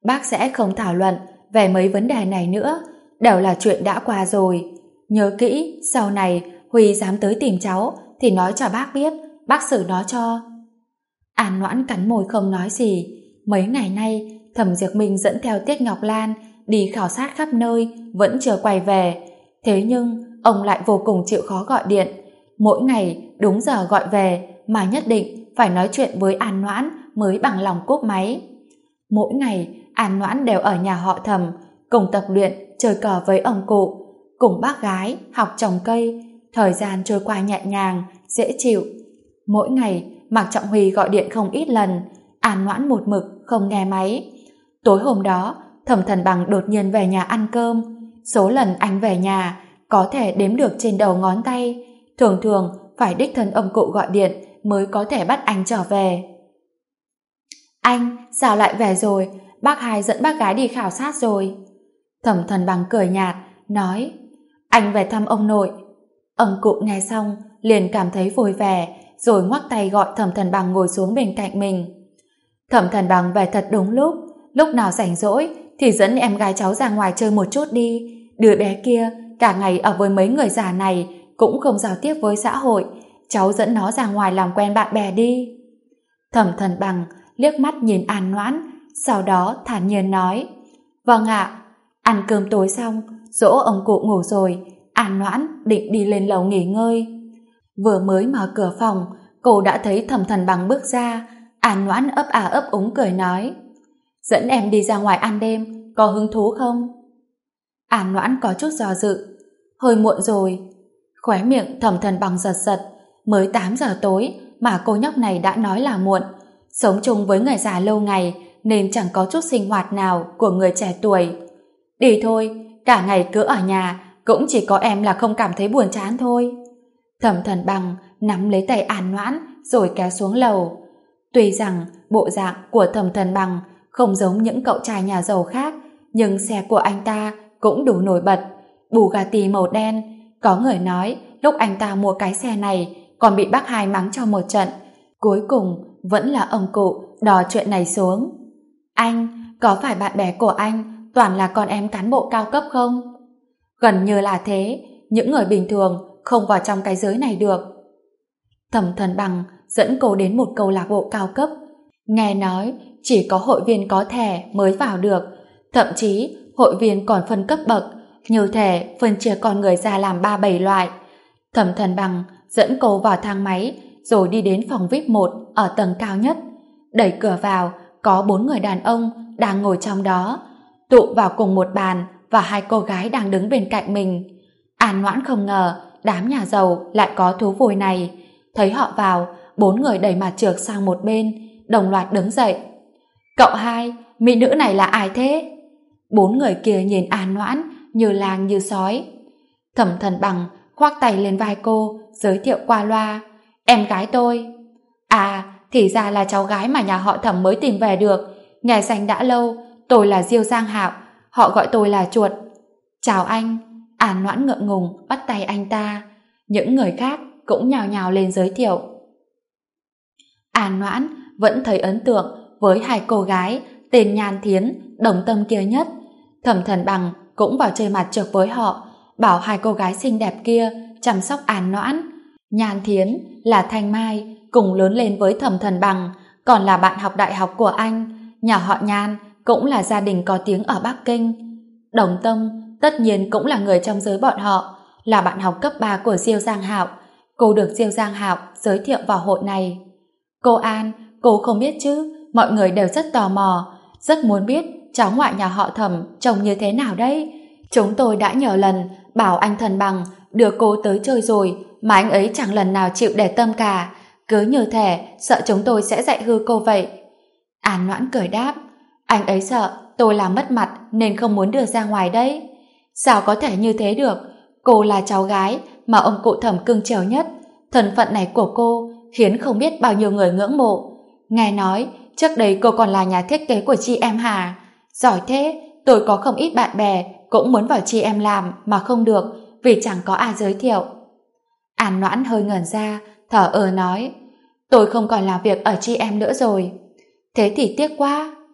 Bác sẽ không thảo luận về mấy vấn đề này nữa, đều là chuyện đã qua rồi. Nhớ kỹ, sau này Huy dám tới tìm cháu thì nói cho bác biết, bác xử nó cho. An Noãn cắn môi không nói gì. Mấy ngày nay Thẩm Diệp Minh dẫn theo Tiết Ngọc Lan đi khảo sát khắp nơi, vẫn chưa quay về. Thế nhưng ông lại vô cùng chịu khó gọi điện, mỗi ngày đúng giờ gọi về, mà nhất định phải nói chuyện với An Noãn mới bằng lòng cúp máy. Mỗi ngày An Noãn đều ở nhà họ Thẩm, cùng tập luyện, chơi cờ với ông cụ, cùng bác gái học trồng cây. Thời gian trôi qua nhẹ nhàng, dễ chịu. Mỗi ngày Mạc Trọng Huy gọi điện không ít lần, An Noãn một mực không nghe máy. Tối hôm đó Thẩm Thần Bằng đột nhiên về nhà ăn cơm. Số lần anh về nhà có thể đếm được trên đầu ngón tay, thường thường phải đích thân ông cụ gọi điện mới có thể bắt anh trở về. Anh sao lại về rồi? Bác Hai dẫn bác gái đi khảo sát rồi. Thẩm Thần Bằng cười nhạt nói, anh về thăm ông nội. Ông cụ nghe xong liền cảm thấy vui vẻ, rồi ngoắc tay gọi Thẩm Thần Bằng ngồi xuống bên cạnh mình. Thẩm Thần Bằng về thật đúng lúc nào rảnh rỗi thì dẫn em gái cháu ra ngoài chơi một chút đi. Đứa bé kia cả ngày ở với mấy người già này cũng không giao tiếp với xã hội, cháu dẫn nó ra ngoài làm quen bạn bè đi. Thẩm Thần Bằng liếc mắt nhìn An Noãn, sau đó thản nhiên nói, vâng ạ. Ăn cơm tối xong, dỗ ông cụ ngủ rồi, An Noãn định đi lên lầu nghỉ ngơi. Vừa mới mở cửa phòng, cô đã thấy Thẩm Thần Bằng bước ra. An Noãn ấp à ấp úng cười nói, dẫn em đi ra ngoài ăn đêm, có hứng thú không? An Noãn có chút do dự, hơi muộn rồi. Khóe miệng Thẩm Thần Bằng giật giật, mới 8 giờ tối mà cô nhóc này đã nói là muộn. Sống chung với người già lâu ngày nên chẳng có chút sinh hoạt nào của người trẻ tuổi. Đi thôi, cả ngày cứ ở nhà cũng chỉ có em là không cảm thấy buồn chán thôi. Thẩm Thần Bằng nắm lấy tay An Noãn rồi kéo xuống lầu. Tuy rằng bộ dạng của Thẩm Thần Bằng không giống những cậu trai nhà giàu khác, nhưng xe của anh ta cũng đủ nổi bật. Bugatti màu đen, có người nói lúc anh ta mua cái xe này còn bị bác Hai mắng cho một trận. Cuối cùng vẫn là ông cụ đò chuyện này xuống. Anh, có phải bạn bè của anh toàn là con em cán bộ cao cấp không? Gần như là thế, những người bình thường không vào trong cái giới này được. Thẩm Thần Bằng dẫn cô đến một câu lạc bộ cao cấp. Nghe nói chỉ có hội viên có thẻ mới vào được, thậm chí hội viên còn phân cấp bậc, như thể phân chia con người ra làm 3-7 loại. Thẩm Thần Bằng dẫn cô vào thang máy rồi đi đến phòng VIP 1 ở tầng cao nhất. Đẩy cửa vào, có 4 người đàn ông đang ngồi trong đó, tụ vào cùng một bàn và 2 cô gái đang đứng bên cạnh mình. An Noãn không ngờ đám nhà giàu lại có thú vui này. Thấy họ vào, 4 người đẩy mặt trược sang một bên, đồng loạt đứng dậy. Cậu Hai, mỹ nữ này là ai thế? 4 người kia nhìn An Noãn như lang như sói. Thẩm Thần Bằng khoác tay lên vai cô, giới thiệu qua loa, em gái tôi. À, thì ra là cháu gái mà nhà họ Thẩm mới tìm về được, nghe danh đã lâu. Tôi là Diêu Giang Hạo, họ gọi tôi là Chuột. Chào anh. An Noãn ngượng ngùng bắt tay anh ta. Những người khác cũng nhào nhào lên giới thiệu. An Noãn vẫn thấy ấn tượng với 2 cô gái tên Nhan Thiến, Đồng Tâm kia nhất. Thẩm Thần Bằng cũng vào chơi mặt trược với họ, bảo 2 cô gái xinh đẹp kia chăm sóc An Noãn. Nhan Thiến là Thanh Mai, cùng lớn lên với Thẩm Thần Bằng, còn là bạn học đại học của anh. Nhà họ Nhan cũng là gia đình có tiếng ở Bắc Kinh. Đồng Tâm tất nhiên cũng là người trong giới bọn họ, là bạn học cấp 3 của Diêu Giang Hạo. Cô được Diêu Giang Hạo giới thiệu vào hội này. Cô An, cô không biết chứ, mọi người đều rất tò mò, rất muốn biết cháu ngoại nhà họ Thẩm trông như thế nào đấy. Chúng tôi đã nhiều lần bảo anh Thần Bằng đưa cô tới chơi rồi, mà anh ấy chẳng lần nào chịu để tâm cả, cứ như thể sợ chúng tôi sẽ dạy hư cô vậy. An Noãn cười đáp, anh ấy sợ tôi làm mất mặt nên không muốn đưa ra ngoài đấy. Sao có thể như thế được, cô là cháu gái mà ông cụ Thẩm cưng chiều nhất, thân phận này của cô khiến không biết bao nhiêu người ngưỡng mộ. Nghe nói trước đây cô còn là nhà thiết kế của chị em Hà. Giỏi thế, tôi có không ít bạn bè cũng muốn vào chị em làm mà không được vì chẳng có ai giới thiệu. An Noãn hơi ngẩn ra, thở nói, tôi không còn làm việc ở chị em nữa rồi. Thế thì tiếc quá.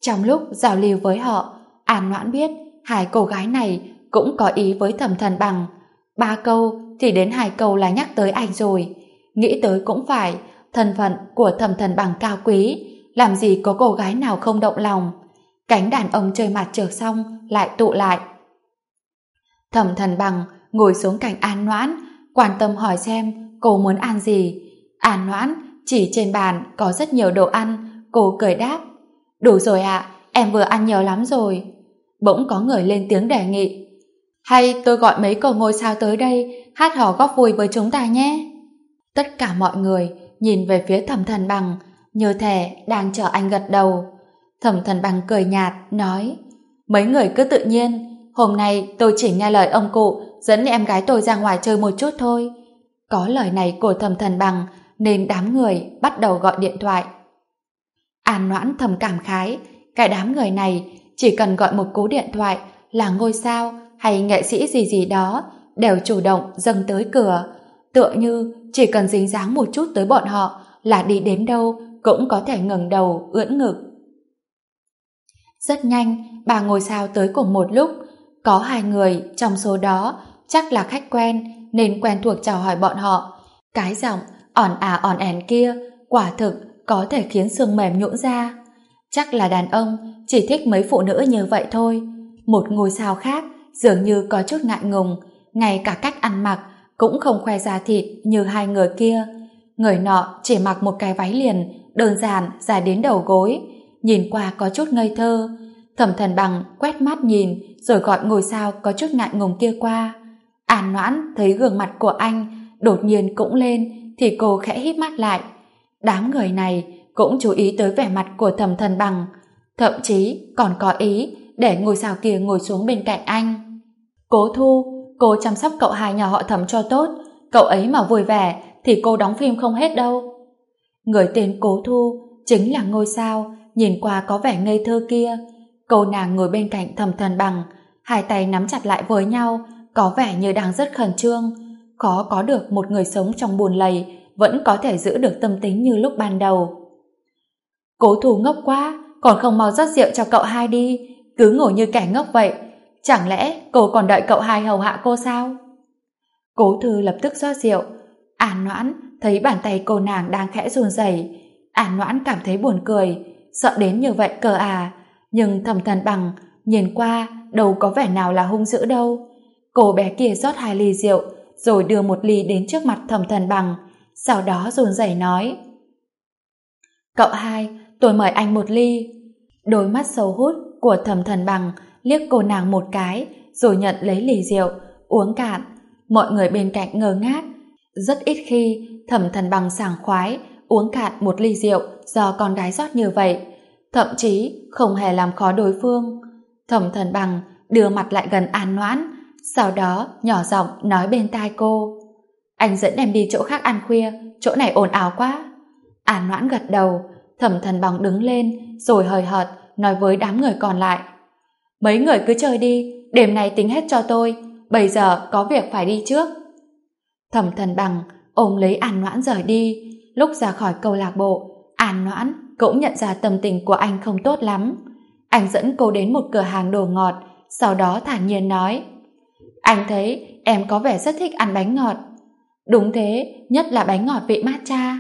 Trong lúc giao lưu với họ, An Noãn biết hai cô gái này cũng có ý với Thẩm Thần Bằng. 3 câu thì đến 2 câu là nhắc tới anh rồi. Nghĩ tới cũng phải, thân phận của Thẩm Thần Bằng cao quý, làm gì có cô gái nào không động lòng. Cánh đàn ông chơi mặt trượt xong lại tụ lại. Thẩm Thần Bằng ngồi xuống cạnh An Noãn, quan tâm hỏi xem cô muốn ăn gì. An Noãn chỉ trên bàn có rất nhiều đồ ăn, cô cười đáp: đủ rồi ạ, em vừa ăn nhiều lắm rồi. Bỗng có người lên tiếng đề nghị: hay tôi gọi mấy cậu ngôi sao tới đây hát hò góp vui với chúng ta nhé. Tất cả mọi người nhìn về phía Thẩm Thần Bằng, như thể đang chờ anh gật đầu. Thẩm Thần Bằng cười nhạt nói: mấy người cứ tự nhiên, hôm nay tôi chỉ nghe lời ông cụ dẫn em gái tôi ra ngoài chơi một chút thôi. Có lời này của Thẩm Thần Bằng nên đám người bắt đầu gọi điện thoại. An Noãn thầm cảm khái, cái đám người này chỉ cần gọi một cú điện thoại là ngôi sao hay nghệ sĩ gì gì đó đều chủ động dâng tới cửa, tựa như chỉ cần dính dáng một chút tới bọn họ là đi đến đâu cũng có thể ngẩng đầu ưỡn ngực. Rất nhanh, 3 ngôi sao tới cùng một lúc. Có 2 người trong số đó chắc là khách quen nên quen thuộc chào hỏi bọn họ. Cái giọng ỏn ẻn kia quả thực có thể khiến xương mềm nhũn ra. Chắc là đàn ông chỉ thích mấy phụ nữ như vậy thôi. Một ngôi sao khác dường như có chút ngại ngùng, ngay cả cách ăn mặc cũng không khoe da thịt như 2 người kia. Người nọ chỉ mặc một cái váy liền đơn giản dài đến đầu gối, nhìn qua có chút ngây thơ. Thẩm Thần Bằng quét mắt nhìn rồi gọi ngôi sao có chút ngại ngùng kia qua. An Noãn thấy gương mặt của anh đột nhiên cũng lên thì cô khẽ híp mắt lại. Đám người này cũng chú ý tới vẻ mặt của Thẩm Thần Bằng, thậm chí còn có ý để ngôi sao kia ngồi xuống bên cạnh anh. Cố Thu, cô chăm sóc cậu hai nhà họ Thẩm cho tốt, cậu ấy mà vui vẻ thì cô đóng phim không hết đâu. Người tên Cố Thu chính là ngôi sao nhìn qua có vẻ ngây thơ kia. Cô nàng ngồi bên cạnh Thẩm Thần Bằng, hai tay nắm chặt lại với nhau, có vẻ như đang rất khẩn trương. Khó có được một người sống trong bùn lầy vẫn có thể giữ được tâm tính như lúc ban đầu. Cố Thu ngốc quá, còn không mau rót rượu cho cậu hai đi, cứ ngồi như kẻ ngốc vậy. Chẳng lẽ cô còn đợi cậu hai hầu hạ cô sao? Cố Thư lập tức rót rượu. An Noãn thấy bàn tay cô nàng đang khẽ run rẩy. An Noãn cảm thấy buồn cười, sợ đến như vậy cơ à. Nhưng Thẩm Thần Bằng nhìn qua đâu có vẻ nào là hung dữ đâu. Cô bé kia rót 2 ly rượu rồi đưa 1 ly đến trước mặt Thẩm Thần Bằng, sau đó run rẩy nói: cậu hai, tôi mời anh 1 ly. Đôi mắt sâu hút của Thẩm Thần Bằng liếc cô nàng một cái rồi nhận lấy ly rượu uống cạn. Mọi người bên cạnh ngơ ngác. Rất ít khi Thẩm Thần Bằng sảng khoái uống cạn 1 ly rượu do con gái rót như vậy, thậm chí không hề làm khó đối phương. Thẩm Thần Bằng đưa mặt lại gần An Noãn, sau đó nhỏ giọng nói bên tai cô: anh dẫn em đi chỗ khác ăn khuya, chỗ này ồn ào quá. An Noãn gật đầu. Thẩm Thần Bằng đứng lên rồi hời hợt nói với đám người còn lại: mấy người cứ chơi đi, đêm nay tính hết cho tôi, bây giờ có việc phải đi trước. Thẩm Thần Bằng ôm lấy An Noãn rời đi. Lúc ra khỏi câu lạc bộ, An Noãn cũng nhận ra tâm tình của anh không tốt lắm. Anh dẫn cô đến một cửa hàng đồ ngọt, sau đó thản nhiên nói: anh thấy em có vẻ rất thích ăn bánh ngọt. Đúng thế, nhất là bánh ngọt vị matcha.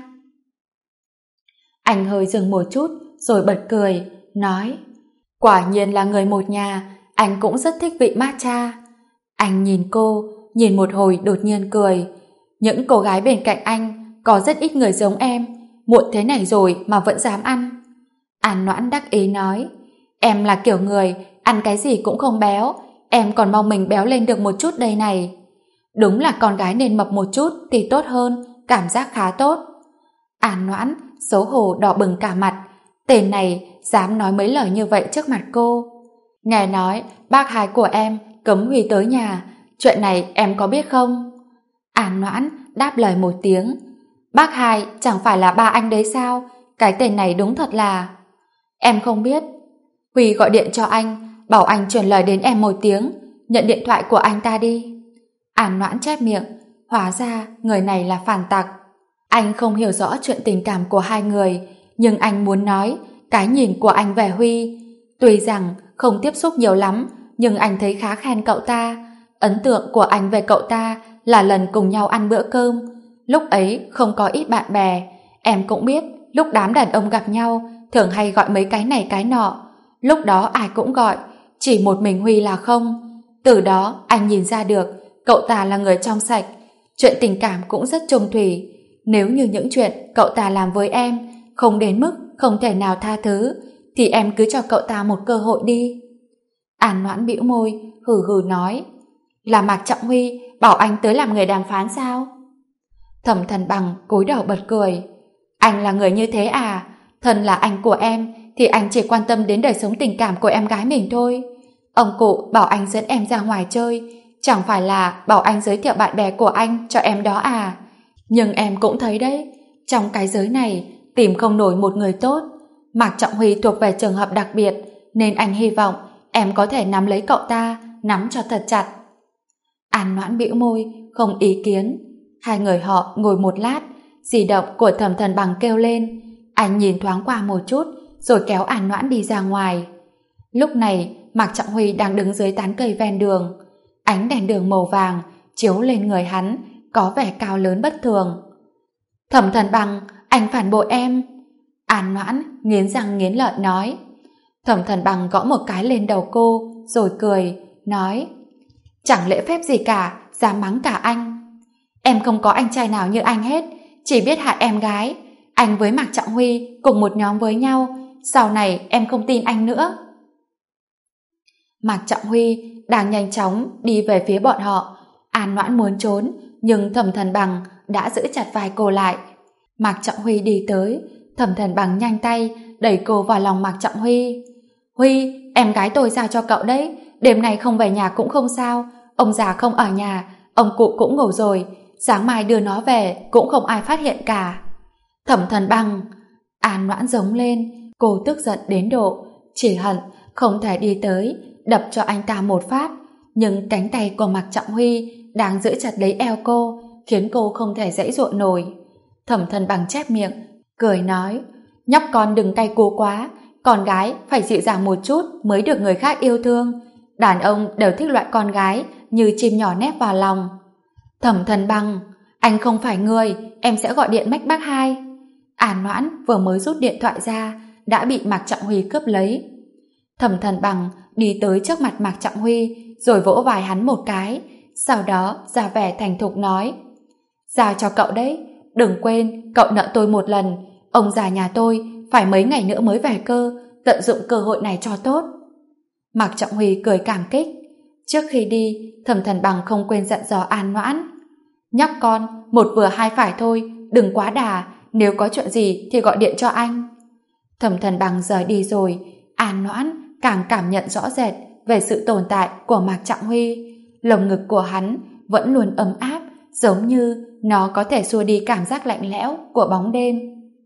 Anh hơi dừng một chút rồi bật cười, nói: quả nhiên là người một nhà, anh cũng rất thích vị matcha. Anh nhìn cô, nhìn một hồi đột nhiên cười: những cô gái bên cạnh anh có rất ít người giống em, muộn thế này rồi mà vẫn dám ăn. An Noãn đắc ý nói: em là kiểu người ăn cái gì cũng không béo, em còn mong mình béo lên được một chút đây này. Đúng là con gái nên mập một chút thì tốt hơn, cảm giác khá tốt. An Noãn xấu hổ đỏ bừng cả mặt, tên này dám nói mấy lời như vậy trước mặt cô. Nghe nói bác hai của em cấm Huy tới nhà, chuyện này em có biết không? An Noãn đáp lời một tiếng: bác hai chẳng phải là ba anh đấy sao? Cái tên này đúng thật là... Em không biết. Huy gọi điện cho anh, bảo anh truyền lời đến em một tiếng, nhận điện thoại của anh ta đi. An Noãn chép miệng, hóa ra người này là phản tặc. Anh không hiểu rõ chuyện tình cảm của hai người, nhưng anh muốn nói cái nhìn của anh về Huy. Tuy rằng không tiếp xúc nhiều lắm, nhưng anh thấy khá khen cậu ta. Ấn tượng của anh về cậu ta là lần cùng nhau ăn bữa cơm. Lúc ấy không có ít bạn bè. Em cũng biết, lúc đám đàn ông gặp nhau, thường hay gọi mấy cái này cái nọ. Lúc đó ai cũng gọi, chỉ một mình Huy là không. Từ đó anh nhìn ra được, cậu ta là người trong sạch. Chuyện tình cảm cũng rất chung thủy. Nếu như những chuyện cậu ta làm với em không đến mức không thể nào tha thứ, thì em cứ cho cậu ta một cơ hội đi. An Noãn bĩu môi, hừ hừ nói, là Mạc Trọng Huy bảo anh tới làm người đàm phán sao? Thẩm Thần Bằng cúi đầu bật cười. Anh là người như thế à? Thân là anh của em thì anh chỉ quan tâm đến đời sống tình cảm của em gái mình thôi. Ông cụ bảo anh dẫn em ra ngoài chơi, chẳng phải là bảo anh giới thiệu bạn bè của anh cho em đó à? Nhưng em cũng thấy đấy, trong cái giới này tìm không nổi một người tốt. Mạc Trọng Huy thuộc về trường hợp đặc biệt, nên anh hy vọng em có thể nắm lấy cậu ta, nắm cho thật chặt. An Noãn bĩu môi, không ý kiến. Hai người họ ngồi một lát, di động của Thẩm Thần Bằng kêu lên. Anh nhìn thoáng qua một chút, rồi kéo An Noãn đi ra ngoài. Lúc này, Mạc Trọng Huy đang đứng dưới tán cây ven đường. Ánh đèn đường màu vàng chiếu lên người hắn, có vẻ cao lớn bất thường. Thẩm Thần Bằng, anh phản bội em. An Noãn nghiến răng nghiến lợi nói. Thẩm Thần Bằng gõ một cái lên đầu cô, rồi cười, nói, chẳng lễ phép gì cả, dám mắng cả anh. Em không có anh trai nào như anh hết, chỉ biết hại em gái. Anh với Mạc Trọng Huy cùng một nhóm với nhau, sau này em không tin anh nữa. Mạc Trọng Huy đang nhanh chóng đi về phía bọn họ. An Noãn muốn trốn, nhưng Thẩm Thần Bằng đã giữ chặt vai cô lại. Mạc Trọng Huy đi tới, Thẩm Thần Bằng nhanh tay đẩy cô vào lòng Mạc Trọng Huy. Huy, em gái tôi giao cho cậu đấy, đêm nay không về nhà cũng không sao. Ông già không ở nhà, ông cụ cũng ngủ rồi, sáng mai đưa nó về cũng không ai phát hiện cả. Thẩm Thần Bằng! An Noãn giống lên, cô tức giận đến độ chỉ hận không thể đi tới đập cho anh ta một phát, nhưng cánh tay của Mạc Trọng Huy đang giữ chặt lấy eo cô, khiến cô không thể giãy giụa nổi. Thẩm Thần Bằng chép miệng, cười nói, nhóc con đừng cay cú quá, con gái phải dịu dàng một chút mới được người khác yêu thương. Đàn ông đều thích loại con gái như chim nhỏ nép vào lòng. Thẩm Thần Bằng, anh không phải người, em sẽ gọi điện mách bác hai. An Noãn vừa mới rút điện thoại ra đã bị Mạc Trọng Huy cướp lấy. Thẩm Thần Bằng đi tới trước mặt Mạc Trọng Huy rồi vỗ vai hắn một cái, sau đó ra vẻ thành thục nói, giao cho cậu đấy, đừng quên cậu nợ tôi một lần, ông già nhà tôi phải mấy ngày nữa mới về cơ, tận dụng cơ hội này cho tốt. Mạc Trọng Huy cười cảm kích. Trước khi đi, Thẩm Thần Bằng không quên dặn dò An Noãn, nhóc con, một vừa hai phải thôi, đừng quá đà, nếu có chuyện gì thì gọi điện cho anh. Thẩm Thần Bằng rời đi rồi, An Noãn càng cảm nhận rõ rệt về sự tồn tại của Mạc Trọng Huy. Lồng ngực của hắn vẫn luôn ấm áp, giống như nó có thể xua đi cảm giác lạnh lẽo của bóng đêm.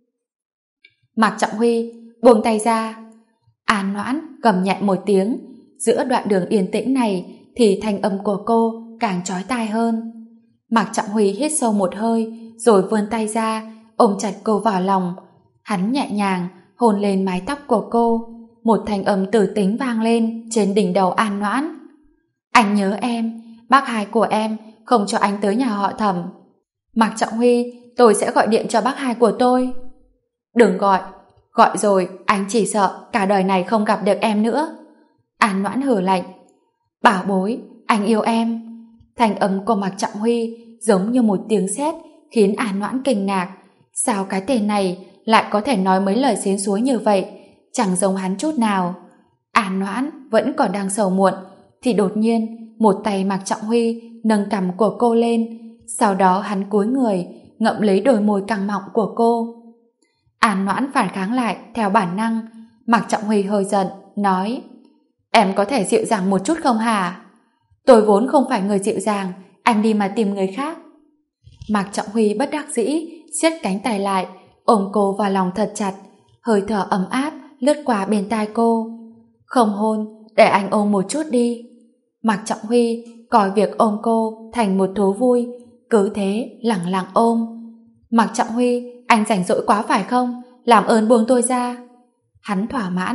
Mạc Trọng Huy buông tay ra. An Noãn gầm nhẹ một tiếng. Giữa đoạn đường yên tĩnh này thì thanh âm của cô càng chói tai hơn. Mạc Trọng Huy hít sâu một hơi rồi vươn tay ra ôm chặt cô vào lòng. Hắn nhẹ nhàng hôn lên mái tóc của cô. Một thanh âm tử tính vang lên trên đỉnh đầu An Noãn. Anh nhớ em, bác hai của em không cho anh tới nhà họ Thẩm. Mạc Trọng Huy, tôi sẽ gọi điện cho bác hai của tôi. Đừng gọi, gọi rồi anh chỉ sợ cả đời này không gặp được em nữa. An Noãn hừ lạnh. Bảo bối, anh yêu em. Thanh âm của Mạc Trọng Huy giống như một tiếng sét khiến An Noãn kinh ngạc. Sao cái tên này lại có thể nói mấy lời xến xúa như vậy, chẳng giống hắn chút nào. An Noãn vẫn còn đang sầu muộn thì đột nhiên một tay Mạc Trọng Huy nâng cằm của cô lên, sau đó hắn cúi người ngậm lấy đôi môi căng mọng của cô. An Noãn phản kháng lại theo bản năng. Mạc Trọng Huy hơi giận nói, em có thể dịu dàng một chút không hả? Tôi vốn không phải người dịu dàng, anh đi mà tìm người khác. Mạc Trọng Huy bất đắc dĩ siết cánh tay lại, ôm cô vào lòng thật chặt, hơi thở ấm áp lướt qua bên tai cô. Không hôn, để anh ôm một chút đi. Mạc Trọng Huy coi việc ôm cô thành một thú vui, cứ thế lẳng lặng ôm. Mạc Trọng Huy, anh rảnh rỗi quá phải không? Làm ơn buông tôi ra. Hắn thỏa mãn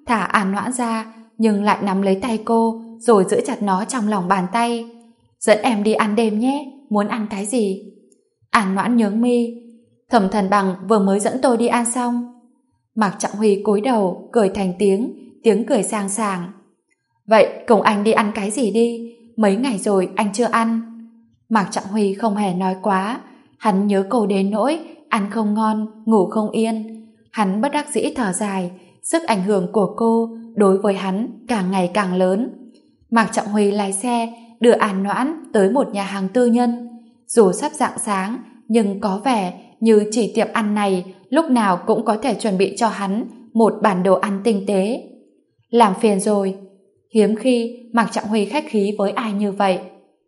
thả An Noãn ra, nhưng lại nắm lấy tay cô rồi giữ chặt nó trong lòng bàn tay. Dẫn em đi ăn đêm nhé, muốn ăn cái gì? An Noãn nhướng mi. Thẩm Thần Bằng vừa mới dẫn tôi đi ăn xong. Mạc Trọng Huy cúi đầu cười thành tiếng cười sang sảng. Vậy cùng anh đi ăn cái gì đi, mấy ngày rồi anh chưa ăn. Mạc Trọng Huy không hề nói quá, hắn nhớ cô đến nỗi ăn không ngon, ngủ không yên. Hắn bất đắc dĩ thở dài, sức ảnh hưởng của cô đối với hắn càng ngày càng lớn. Mạc Trọng Huy lái xe đưa An Noãn tới một nhà hàng tư nhân. Dù sắp rạng sáng, nhưng có vẻ như chỉ tiệm ăn này lúc nào cũng có thể chuẩn bị cho hắn một bản đồ ăn tinh tế. Làm phiền rồi. Hiếm khi Mạc Trọng Huy khách khí với ai như vậy.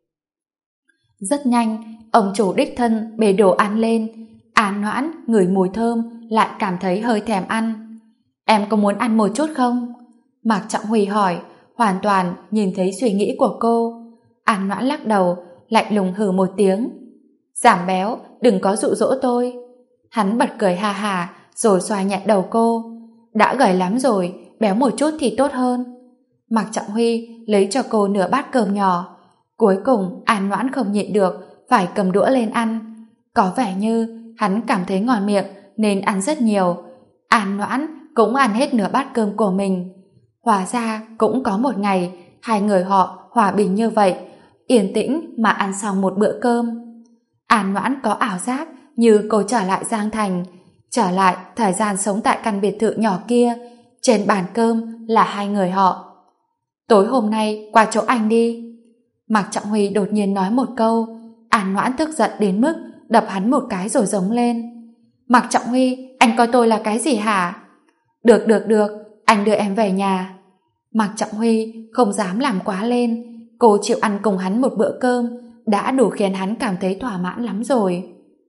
Rất nhanh, ông chủ đích thân bê đồ ăn lên. An Noãn ngửi mùi thơm lại cảm thấy hơi thèm ăn. Em có muốn ăn một chút không? Mạc Trọng Huy hỏi, hoàn toàn nhìn thấy suy nghĩ của cô. An Noãn lắc đầu, lạnh lùng hừ một tiếng. Giảm béo, đừng có dụ dỗ tôi. Hắn bật cười ha hà, rồi xoa nhẹ đầu cô. Đã gầy lắm rồi, béo một chút thì tốt hơn. Mạc Trọng Huy lấy cho cô nửa bát cơm nhỏ. Cuối cùng An Noãn không nhịn được, phải cầm đũa lên ăn. Có vẻ như hắn cảm thấy ngon miệng nên ăn rất nhiều. An Noãn cũng ăn hết nửa bát cơm của mình. Hóa ra cũng có một ngày hai người họ hòa bình như vậy, yên tĩnh mà ăn xong một bữa cơm. An Noãn có ảo giác như cô trở lại Giang Thành, trở lại thời gian sống tại căn biệt thự nhỏ kia. Trên bàn cơm là hai người họ. Tối hôm nay qua chỗ anh đi. Mạc Trọng Huy đột nhiên nói một câu. An Noãn tức giận đến mức đập hắn một cái rồi giống lên. Mạc Trọng Huy, anh coi tôi là cái gì hả? Được, anh đưa em về nhà. Mạc Trọng Huy không dám làm quá lên. Cô chịu ăn cùng hắn một bữa cơm đã đủ khiến hắn cảm thấy thỏa mãn lắm rồi.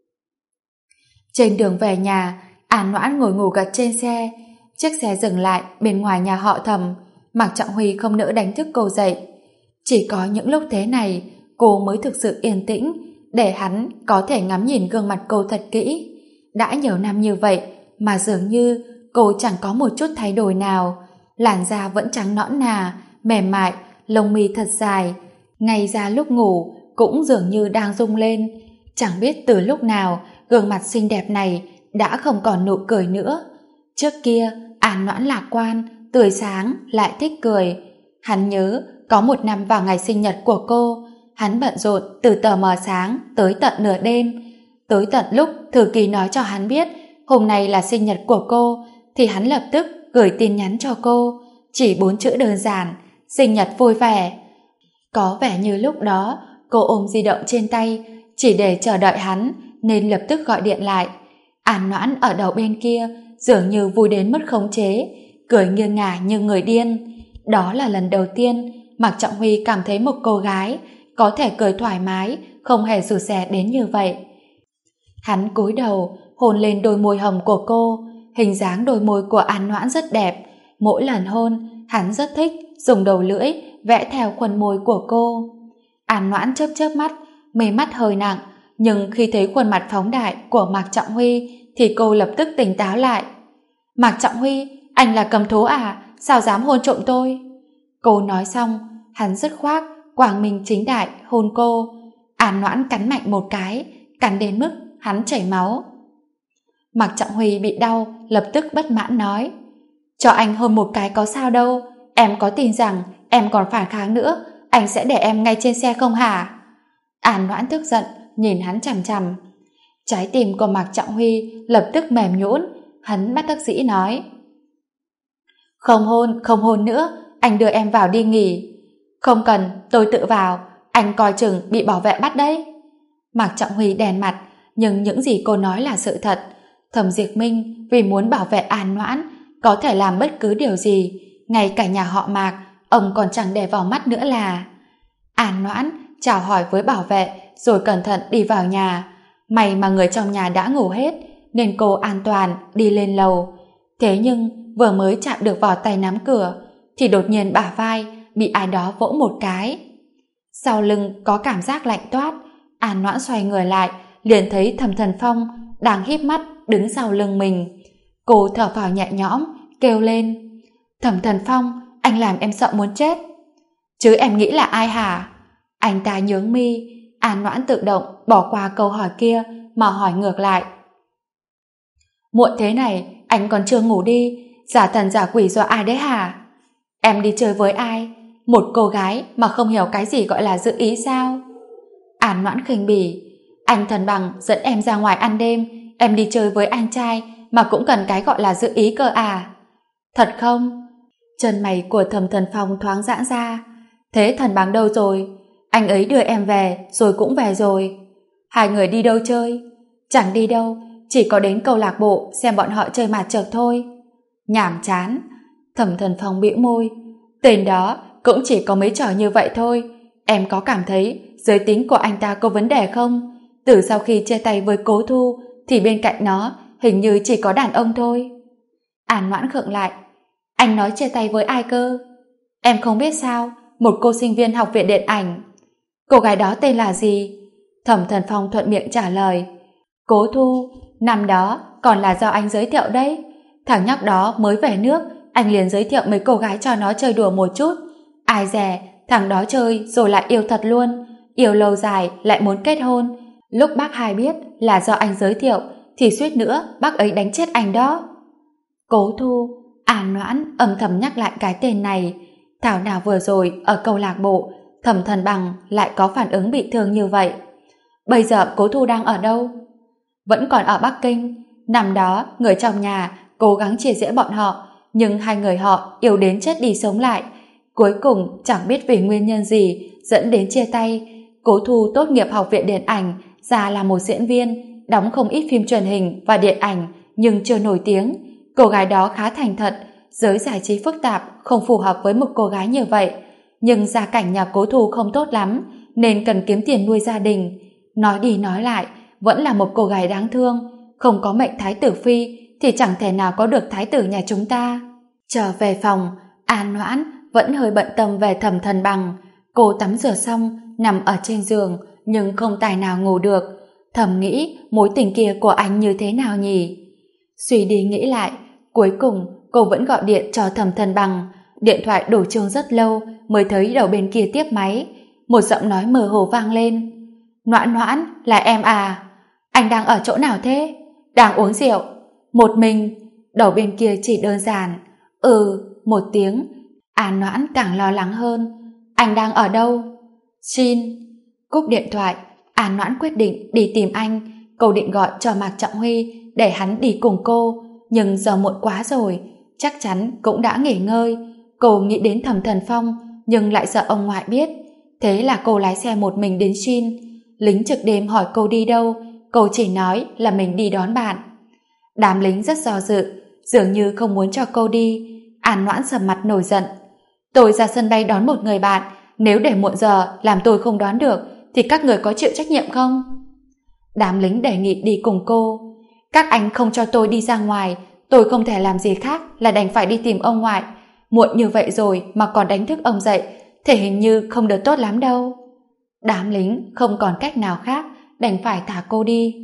Trên đường về nhà, An Noãn ngồi ngủ gật trên xe. Chiếc xe dừng lại bên ngoài nhà họ Thẩm. Mạc Trọng Huy không nỡ đánh thức cô dậy. Chỉ có những lúc thế này cô mới thực sự yên tĩnh, để hắn có thể ngắm nhìn gương mặt cô thật kỹ. Đã nhiều năm như vậy mà dường như cô chẳng có một chút thay đổi nào. Làn da vẫn trắng nõn nà, mềm mại, lông mi thật dài. Ngay ra lúc ngủ cũng dường như đang rung lên. Chẳng biết từ lúc nào gương mặt xinh đẹp này đã không còn nụ cười nữa. Trước kia An Noãn lạc quan, tươi sáng, lại thích cười. Hắn nhớ có một năm vào ngày sinh nhật của cô, hắn bận rộn từ tờ mờ sáng tới tận nửa đêm. Tới tận lúc Thư ký nói cho hắn biết hôm nay là sinh nhật của cô, thì hắn lập tức gửi tin nhắn cho cô, chỉ 4 chữ đơn giản: sinh nhật vui vẻ. Có vẻ như lúc đó cô ôm di động trên tay chỉ để chờ đợi hắn, nên lập tức gọi điện lại. An Noãn ở đầu bên kia dường như vui đến mất khống chế, cười nghiêng ngả như người điên. Đó là lần đầu tiên Mạc Trọng Huy cảm thấy một cô gái có thể cười thoải mái, không hề rụt rè đến như vậy. Hắn cúi đầu hôn lên đôi môi hồng của cô. Hình dáng đôi môi của An Noãn rất đẹp. Mỗi lần hôn, hắn rất thích dùng đầu lưỡi vẽ theo khuôn môi của cô. An Noãn chớp chớp mắt, mê mắt hơi nặng, nhưng khi thấy khuôn mặt phóng đại của Mạc Trọng Huy thì cô lập tức tỉnh táo lại. Mạc Trọng Huy, anh là cầm thú à? Sao dám hôn trộm tôi? Cô nói xong, hắn dứt khoát quang minh chính đại hôn cô. An Noãn cắn mạnh một cái, cắn đến mức hắn chảy máu. Mạc Trọng Huy bị đau, lập tức bất mãn nói: cho anh hôn một cái có sao đâu, em có tin rằng em còn phản kháng nữa anh sẽ để em ngay trên xe không hả? An Noãn tức giận nhìn hắn chằm chằm. Trái tim của Mạc Trọng Huy lập tức mềm nhũn. Hắn bất đắc dĩ nói: không hôn nữa, anh đưa em vào đi nghỉ. Không cần, tôi tự vào, anh coi chừng bị bảo vệ bắt đấy. Mạc Trọng Huy đèn mặt, nhưng những gì cô nói là sự thật. Thẩm Diệt Minh vì muốn bảo vệ An Noãn có thể làm bất cứ điều gì, ngay cả nhà họ Mạc ông còn chẳng để vào mắt nữa là. An Noãn chào hỏi với bảo vệ rồi cẩn thận đi vào nhà. May mà người trong nhà đã ngủ hết nên cô an toàn đi lên lầu. Thế nhưng vừa mới chạm được vào tay nắm cửa thì đột nhiên bả vai bị ai đó vỗ một cái. Sau lưng có cảm giác lạnh toát. An Noãn xoay người lại liền thấy Thẩm Thần Phong đang híp mắt đứng sau lưng mình. Cô thở phào nhẹ nhõm kêu lên: Thẩm Thần Phong, anh làm em sợ muốn chết. Chứ em nghĩ là ai hả? Anh ta nhướng mi. An Noãn tự động bỏ qua câu hỏi kia mà hỏi ngược lại. Muộn thế này anh còn chưa ngủ đi, giả thần giả quỷ do ai đấy hả? Em đi chơi với ai? Một cô gái mà không hiểu cái gì gọi là giữ ý sao? An Noãn khinh bỉ. Anh Thần Bằng dẫn em ra ngoài ăn đêm, em đi chơi với anh trai mà cũng cần cái gọi là giữ ý cơ à? Thật không? Chân mày của Thẩm Thần Phong thoáng giãn ra. Thế Thần Bằng đâu rồi? Anh ấy đưa em về rồi cũng về rồi. Hai người đi đâu chơi? Chẳng đi đâu, chỉ có đến câu lạc bộ xem bọn họ chơi mặt trượt thôi. Nhảm chán. Thẩm Thần Phong bĩu môi. Tên đó cũng chỉ có mấy trò như vậy thôi. Em có cảm thấy giới tính của anh ta có vấn đề không? Từ sau khi chia tay với Cố Thu thì bên cạnh nó hình như chỉ có đàn ông thôi. An Noãn khựng lại. Anh nói chia tay với ai cơ? Em không biết sao? Một cô sinh viên học viện điện ảnh. Cô gái đó tên là gì? Thẩm Thần Phong thuận miệng trả lời. Cố Thu. Năm đó còn là do anh giới thiệu đấy. Thằng nhóc đó mới về nước, anh liền giới thiệu mấy cô gái cho nó chơi đùa một chút. Ai dè thằng đó chơi rồi lại yêu thật luôn, yêu lâu dài lại muốn kết hôn. Lúc bác Hai biết là do anh giới thiệu thì suýt nữa bác ấy đánh chết anh đó. Cố Thu. An Noãn âm thầm nhắc lại cái tên này. Thảo nào vừa rồi ở câu lạc bộ Thẩm Thần Bằng lại có phản ứng bị thương như vậy. Bây giờ Cố Thu đang ở đâu? Vẫn còn ở Bắc Kinh. Năm đó người trong nhà cố gắng chia rẽ bọn họ, nhưng hai người họ yêu đến chết đi sống lại. Cuối cùng chẳng biết vì nguyên nhân gì dẫn đến chia tay. Cố Thu tốt nghiệp học viện điện ảnh, ra là một diễn viên, đóng không ít phim truyền hình và điện ảnh nhưng chưa nổi tiếng. Cô gái đó khá thành thật, giới giải trí phức tạp, không phù hợp với một cô gái như vậy. Nhưng gia cảnh nhà Cố Thu không tốt lắm nên cần kiếm tiền nuôi gia đình. Nói đi nói lại vẫn là một cô gái đáng thương. Không có mệnh thái tử phi thì chẳng thể nào có được thái tử nhà chúng ta. Trở về phòng, An Noãn vẫn hơi bận tâm về Thẩm Thần Bằng. Cô tắm rửa xong nằm ở trên giường nhưng không tài nào ngủ được. Thầm nghĩ mối tình kia của anh như thế nào nhỉ? Suy đi nghĩ lại, cuối cùng cô vẫn gọi điện cho Thẩm Thần Bằng. Điện thoại đổ chuông rất lâu mới thấy đầu bên kia tiếp máy. Một giọng nói mơ hồ vang lên. Noãn Noãn, là em à? Anh đang ở chỗ nào thế? Đang uống rượu. Một mình? Đầu bên kia chỉ đơn giản. Một tiếng. An Noãn càng lo lắng hơn. Anh đang ở đâu? Xin. Cúp điện thoại, An Noãn quyết định đi tìm anh. Cô định gọi cho Mạc Trọng Huy để hắn đi cùng cô, nhưng giờ muộn quá rồi, chắc chắn cũng đã nghỉ ngơi. Cô nghĩ đến Thẩm Thần Phong nhưng lại sợ ông ngoại biết. Thế là cô lái xe một mình đến Shin. Lính trực đêm hỏi cô đi đâu, cô chỉ nói là mình đi đón bạn. Đám lính rất do dự, dường như không muốn cho cô đi. An Noãn sầm mặt nổi giận. Tôi ra sân bay đón một người bạn, nếu để muộn giờ làm tôi không đón được thì các người có chịu trách nhiệm không? Đám lính đề nghị đi cùng cô. Các anh không cho tôi đi ra ngoài, tôi không thể làm gì khác là đành phải đi tìm ông ngoại. Muộn như vậy rồi mà còn đánh thức ông dậy, thể hình như không được tốt lắm đâu. Đám lính không còn cách nào khác, đành phải thả cô đi.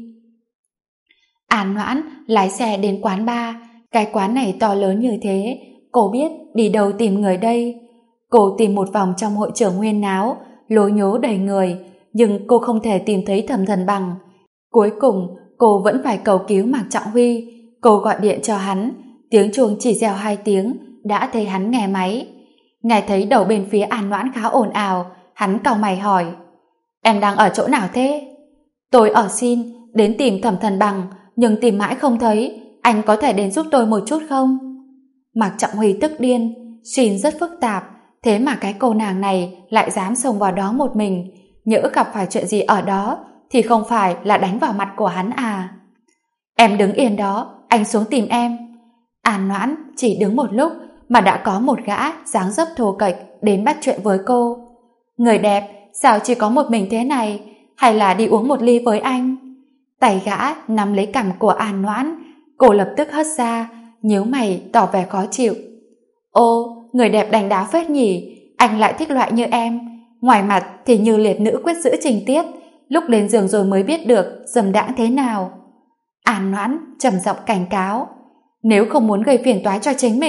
An Noãn lái xe đến quán bar. Cái quán này to lớn như thế, cô biết đi đâu tìm người đây. Cô tìm một vòng trong hội trường huyên náo, lố nhố đầy người, nhưng cô không thể tìm thấy Thẩm Thần Bằng. Cuối cùng cô vẫn phải cầu cứu Mạc Trọng Huy. Cô gọi điện cho hắn, tiếng chuông chỉ reo 2 tiếng đã thấy hắn nghe máy. Nghe thấy đầu bên phía An Noãn khá ồn ào, hắn cau mày hỏi. Em đang ở chỗ nào thế? Tôi ở Shin, đến tìm Thẩm Thần Bằng, nhưng tìm mãi không thấy. Anh có thể đến giúp tôi một chút không? Mạc Trọng Huy tức điên. Shin rất phức tạp, thế mà cái cô nàng này lại dám xông vào đó một mình. Nhỡ gặp phải chuyện gì ở đó thì không phải là đánh vào mặt của hắn à? Em đứng yên đó, anh xuống tìm em. An Noãn chỉ đứng một lúc mà đã có một gã dáng dấp thô kệch đến bắt chuyện với cô. Người đẹp, sao chỉ có một mình thế này? Hay là đi uống một ly với anh? Tay gã nắm lấy cằm của An Noãn. Cô lập tức hất ra, nhíu mày tỏ vẻ khó chịu. Ô, người đẹp đành đá phết nhỉ, anh lại thích loại như em. Ngoài mặt thì như liệt nữ quyết giữ情tiết, lúc lên giường rồi mới biết được dầm đãng thế nào. An Noãn trầm giọng cảnh cáo. Nếu không muốn gây phiền toái cho chính mình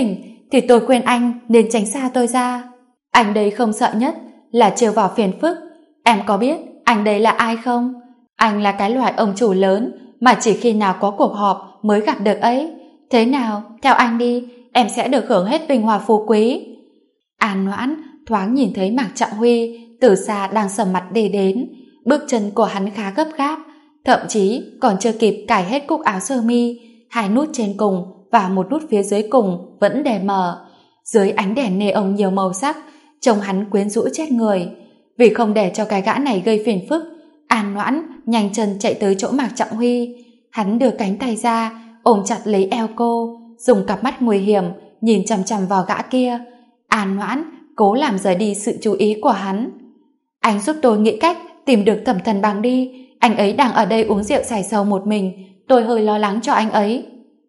thì tôi khuyên anh nên tránh xa tôi ra. Anh đây không sợ nhất là trêu vào phiền phức. Em có biết anh đây là ai không? Anh là cái loại ông chủ lớn mà chỉ khi nào có cuộc họp mới gặp được ấy. Thế nào, theo anh đi, em sẽ được hưởng hết vinh hoa phú quý. An Noãn thoáng nhìn thấy Mạc Trọng Huy từ xa đang sầm mặt đi đến. Bước chân của hắn khá gấp gáp, thậm chí còn chưa kịp cài hết cúc áo sơ mi, hai nút trên cùng và một nút phía dưới cùng vẫn để mở. Dưới ánh đèn neon nhiều màu sắc, trông hắn quyến rũ chết người. Vì không để cho cái gã này gây phiền phức, An Noãn nhanh chân chạy tới chỗ Mạc Trọng Huy. Hắn đưa cánh tay ra, ôm chặt lấy eo cô, dùng cặp mắt nguy hiểm nhìn chằm chằm vào gã kia. An Noãn cố làm rời đi sự chú ý của hắn. Anh giúp tôi nghĩ cách tìm được Thẩm Thần Bằng đi. Anh ấy đang ở đây uống rượu xài sầu một mình, tôi hơi lo lắng cho anh ấy.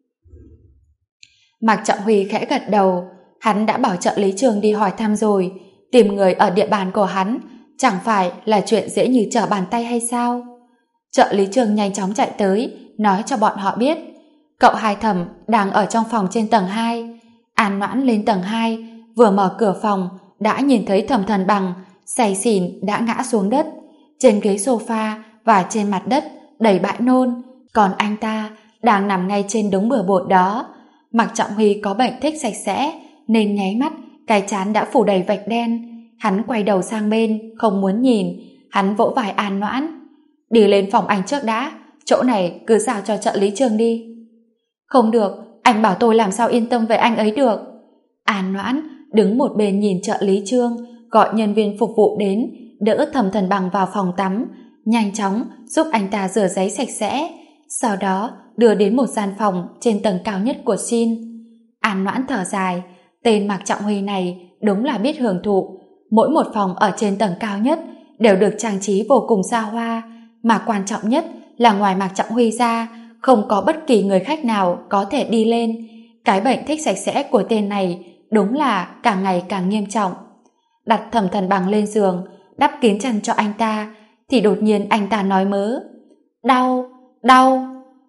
Mạc Trọng Huy khẽ gật đầu. Hắn đã bảo trợ lý Trường đi hỏi thăm rồi. Tìm người ở địa bàn của hắn chẳng phải là chuyện dễ như trở bàn tay hay sao? Trợ lý Trường nhanh chóng chạy tới, nói cho bọn họ biết cậu Hai Thẩm đang ở trong phòng trên tầng 2. An Noãn lên tầng 2, vừa mở cửa phòng đã nhìn thấy Thẩm Thần Bằng say xỉn đã ngã xuống đất. Trên ghế sofa và trên mặt đất đầy bãi nôn, còn anh ta đang nằm ngay trên đống bừa bộn đó. Mạc Trọng Huy có bệnh thích sạch sẽ nên nháy mắt cái trán đã phủ đầy vạch đen. Hắn quay đầu sang bên, không muốn nhìn. Hắn vỗ vai An Noãn: đi lên phòng anh trước đã, chỗ này cứ giao cho trợ lý Trường đi. Không được, anh bảo tôi làm sao yên tâm về anh ấy được. An Noãn đứng một bên nhìn trợ lý Trương gọi nhân viên phục vụ đến đỡ Thẩm Thần Bằng vào phòng tắm, nhanh chóng giúp anh ta rửa giấy sạch sẽ, sau đó đưa đến một gian phòng trên tầng cao nhất của Xin. An Noãn thở dài, tên Mạc Trọng Huy này đúng là biết hưởng thụ. Mỗi một phòng ở trên tầng cao nhất đều được trang trí vô cùng xa hoa, mà quan trọng nhất là ngoài Mạc Trọng Huy ra không có bất kỳ người khách nào có thể đi lên. Cái bệnh thích sạch sẽ của tên này đúng là càng ngày càng nghiêm trọng. Đặt Thẩm Thần Bằng lên giường, đắp kín chăn cho anh ta, thì đột nhiên anh ta nói mớ: đau, đau.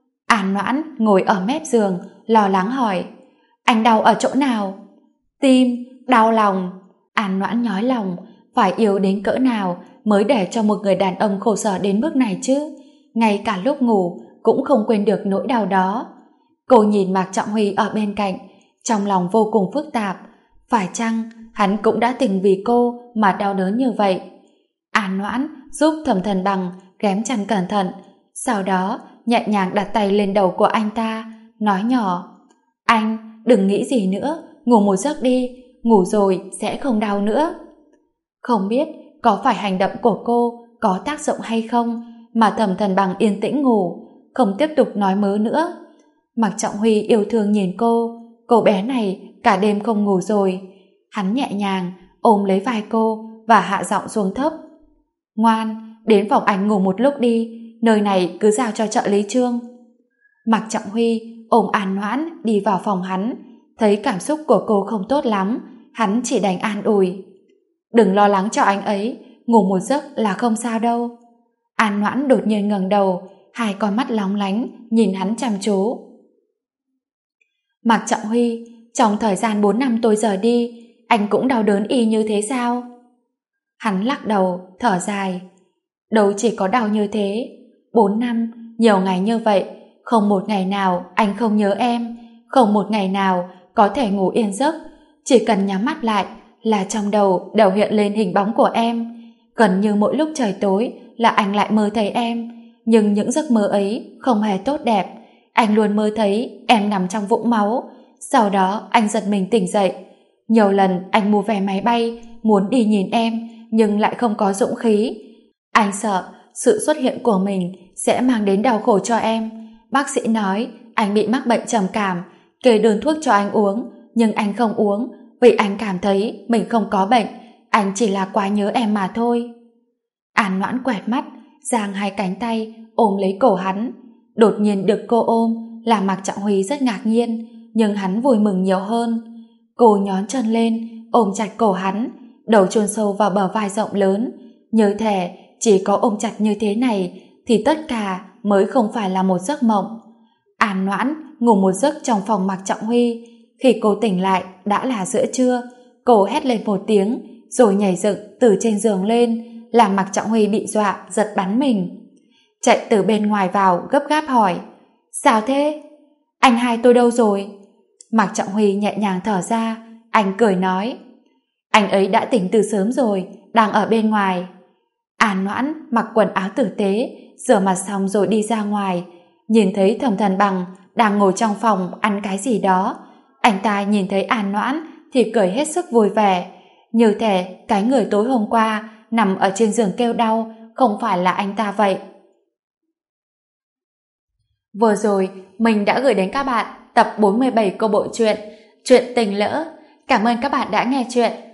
An Noãn ngồi ở mép giường lo lắng hỏi: anh đau ở chỗ nào? Tim, đau lòng. An Noãn nhói lòng, phải yếu đến cỡ nào mới để cho một người đàn ông khổ sở đến mức này chứ? Ngay cả lúc ngủ cũng không quên được nỗi đau đó. Cô nhìn Mạc Trọng Huy ở bên cạnh, trong lòng vô cùng phức tạp. Phải chăng hắn cũng đã từng vì cô mà đau đớn như vậy? An Noãn giúp Thẩm Thần Bằng ghém chăn cẩn thận, sau đó nhẹ nhàng đặt tay lên đầu của anh ta, nói nhỏ: anh đừng nghĩ gì nữa, ngủ một giấc đi, ngủ rồi sẽ không đau nữa. Không biết có phải hành động của cô có tác dụng hay không mà Thẩm Thần Bằng yên tĩnh ngủ, không tiếp tục nói mớ nữa. Mạc Trọng Huy yêu thương nhìn cô bé này cả đêm không ngủ rồi. Hắn nhẹ nhàng ôm lấy vai cô và hạ giọng xuống thấp: ngoan, đến phòng anh ngủ một lúc đi, nơi này cứ giao cho trợ lý Trương. Mạc Trọng Huy ôm An Noãn đi vào phòng hắn, thấy cảm xúc của cô không tốt lắm, hắn chỉ đành an ủi: đừng lo lắng cho anh ấy, ngủ một giấc là không sao đâu. An Noãn đột nhiên ngẩng đầu, hai con mắt lóng lánh nhìn hắn chăm chú. Mạc Trọng Huy, trong thời gian 4 năm tôi rời đi, anh cũng đau đớn y như thế sao? Hắn lắc đầu, thở dài: đâu chỉ có đau như thế. 4 năm, nhiều ngày như vậy, không một ngày nào anh không nhớ em, không một ngày nào có thể ngủ yên giấc. Chỉ cần nhắm mắt lại là trong đầu đều hiện lên hình bóng của em. Gần như mỗi lúc trời tối là anh lại mơ thấy em, nhưng những giấc mơ ấy không hề tốt đẹp. Anh luôn mơ thấy em nằm trong vũng máu, sau đó anh giật mình tỉnh dậy. Nhiều lần anh mua vé máy bay muốn đi nhìn em, nhưng lại không có dũng khí. Anh sợ sự xuất hiện của mình sẽ mang đến đau khổ cho em. Bác sĩ nói anh bị mắc bệnh trầm cảm, kê đơn thuốc cho anh uống, nhưng anh không uống vì anh cảm thấy mình không có bệnh, anh chỉ là quá nhớ em mà thôi. An Noãn quẹt mắt, giang hai cánh tay ôm lấy cổ hắn. Đột nhiên được cô ôm làm Mạc Trọng Huy rất ngạc nhiên, nhưng hắn vui mừng nhiều hơn. Cô nhón chân lên ôm chặt cổ hắn, đầu chôn sâu vào bờ vai rộng lớn, như thể chỉ có ôm chặt như thế này thì tất cả mới không phải là một giấc mộng. An Noãn ngủ một giấc trong phòng Mạc Trọng Huy. Khi cô tỉnh lại đã là giữa trưa. Cô hét lên một tiếng rồi nhảy dựng từ trên giường lên, làm Mạc Trọng Huy bị dọa giật bắn mình. Chạy từ bên ngoài vào gấp gáp hỏi: sao thế? Anh hai tôi đâu rồi? Mạc Trọng Huy nhẹ nhàng thở ra, anh cười nói: anh ấy đã tỉnh từ sớm rồi, đang ở bên ngoài. An Noãn mặc quần áo tử tế, rửa mặt xong rồi đi ra ngoài, nhìn thấy Thẩm Thần Bằng đang ngồi trong phòng ăn cái gì đó. Anh ta nhìn thấy An Noãn thì cười hết sức vui vẻ, như thể cái người tối hôm qua nằm ở trên giường kêu đau không phải là anh ta vậy. Vừa rồi mình đã gửi đến các bạn tập 47 của bộ truyện Chuyện Tình Lỡ. Cảm ơn các bạn đã nghe chuyện.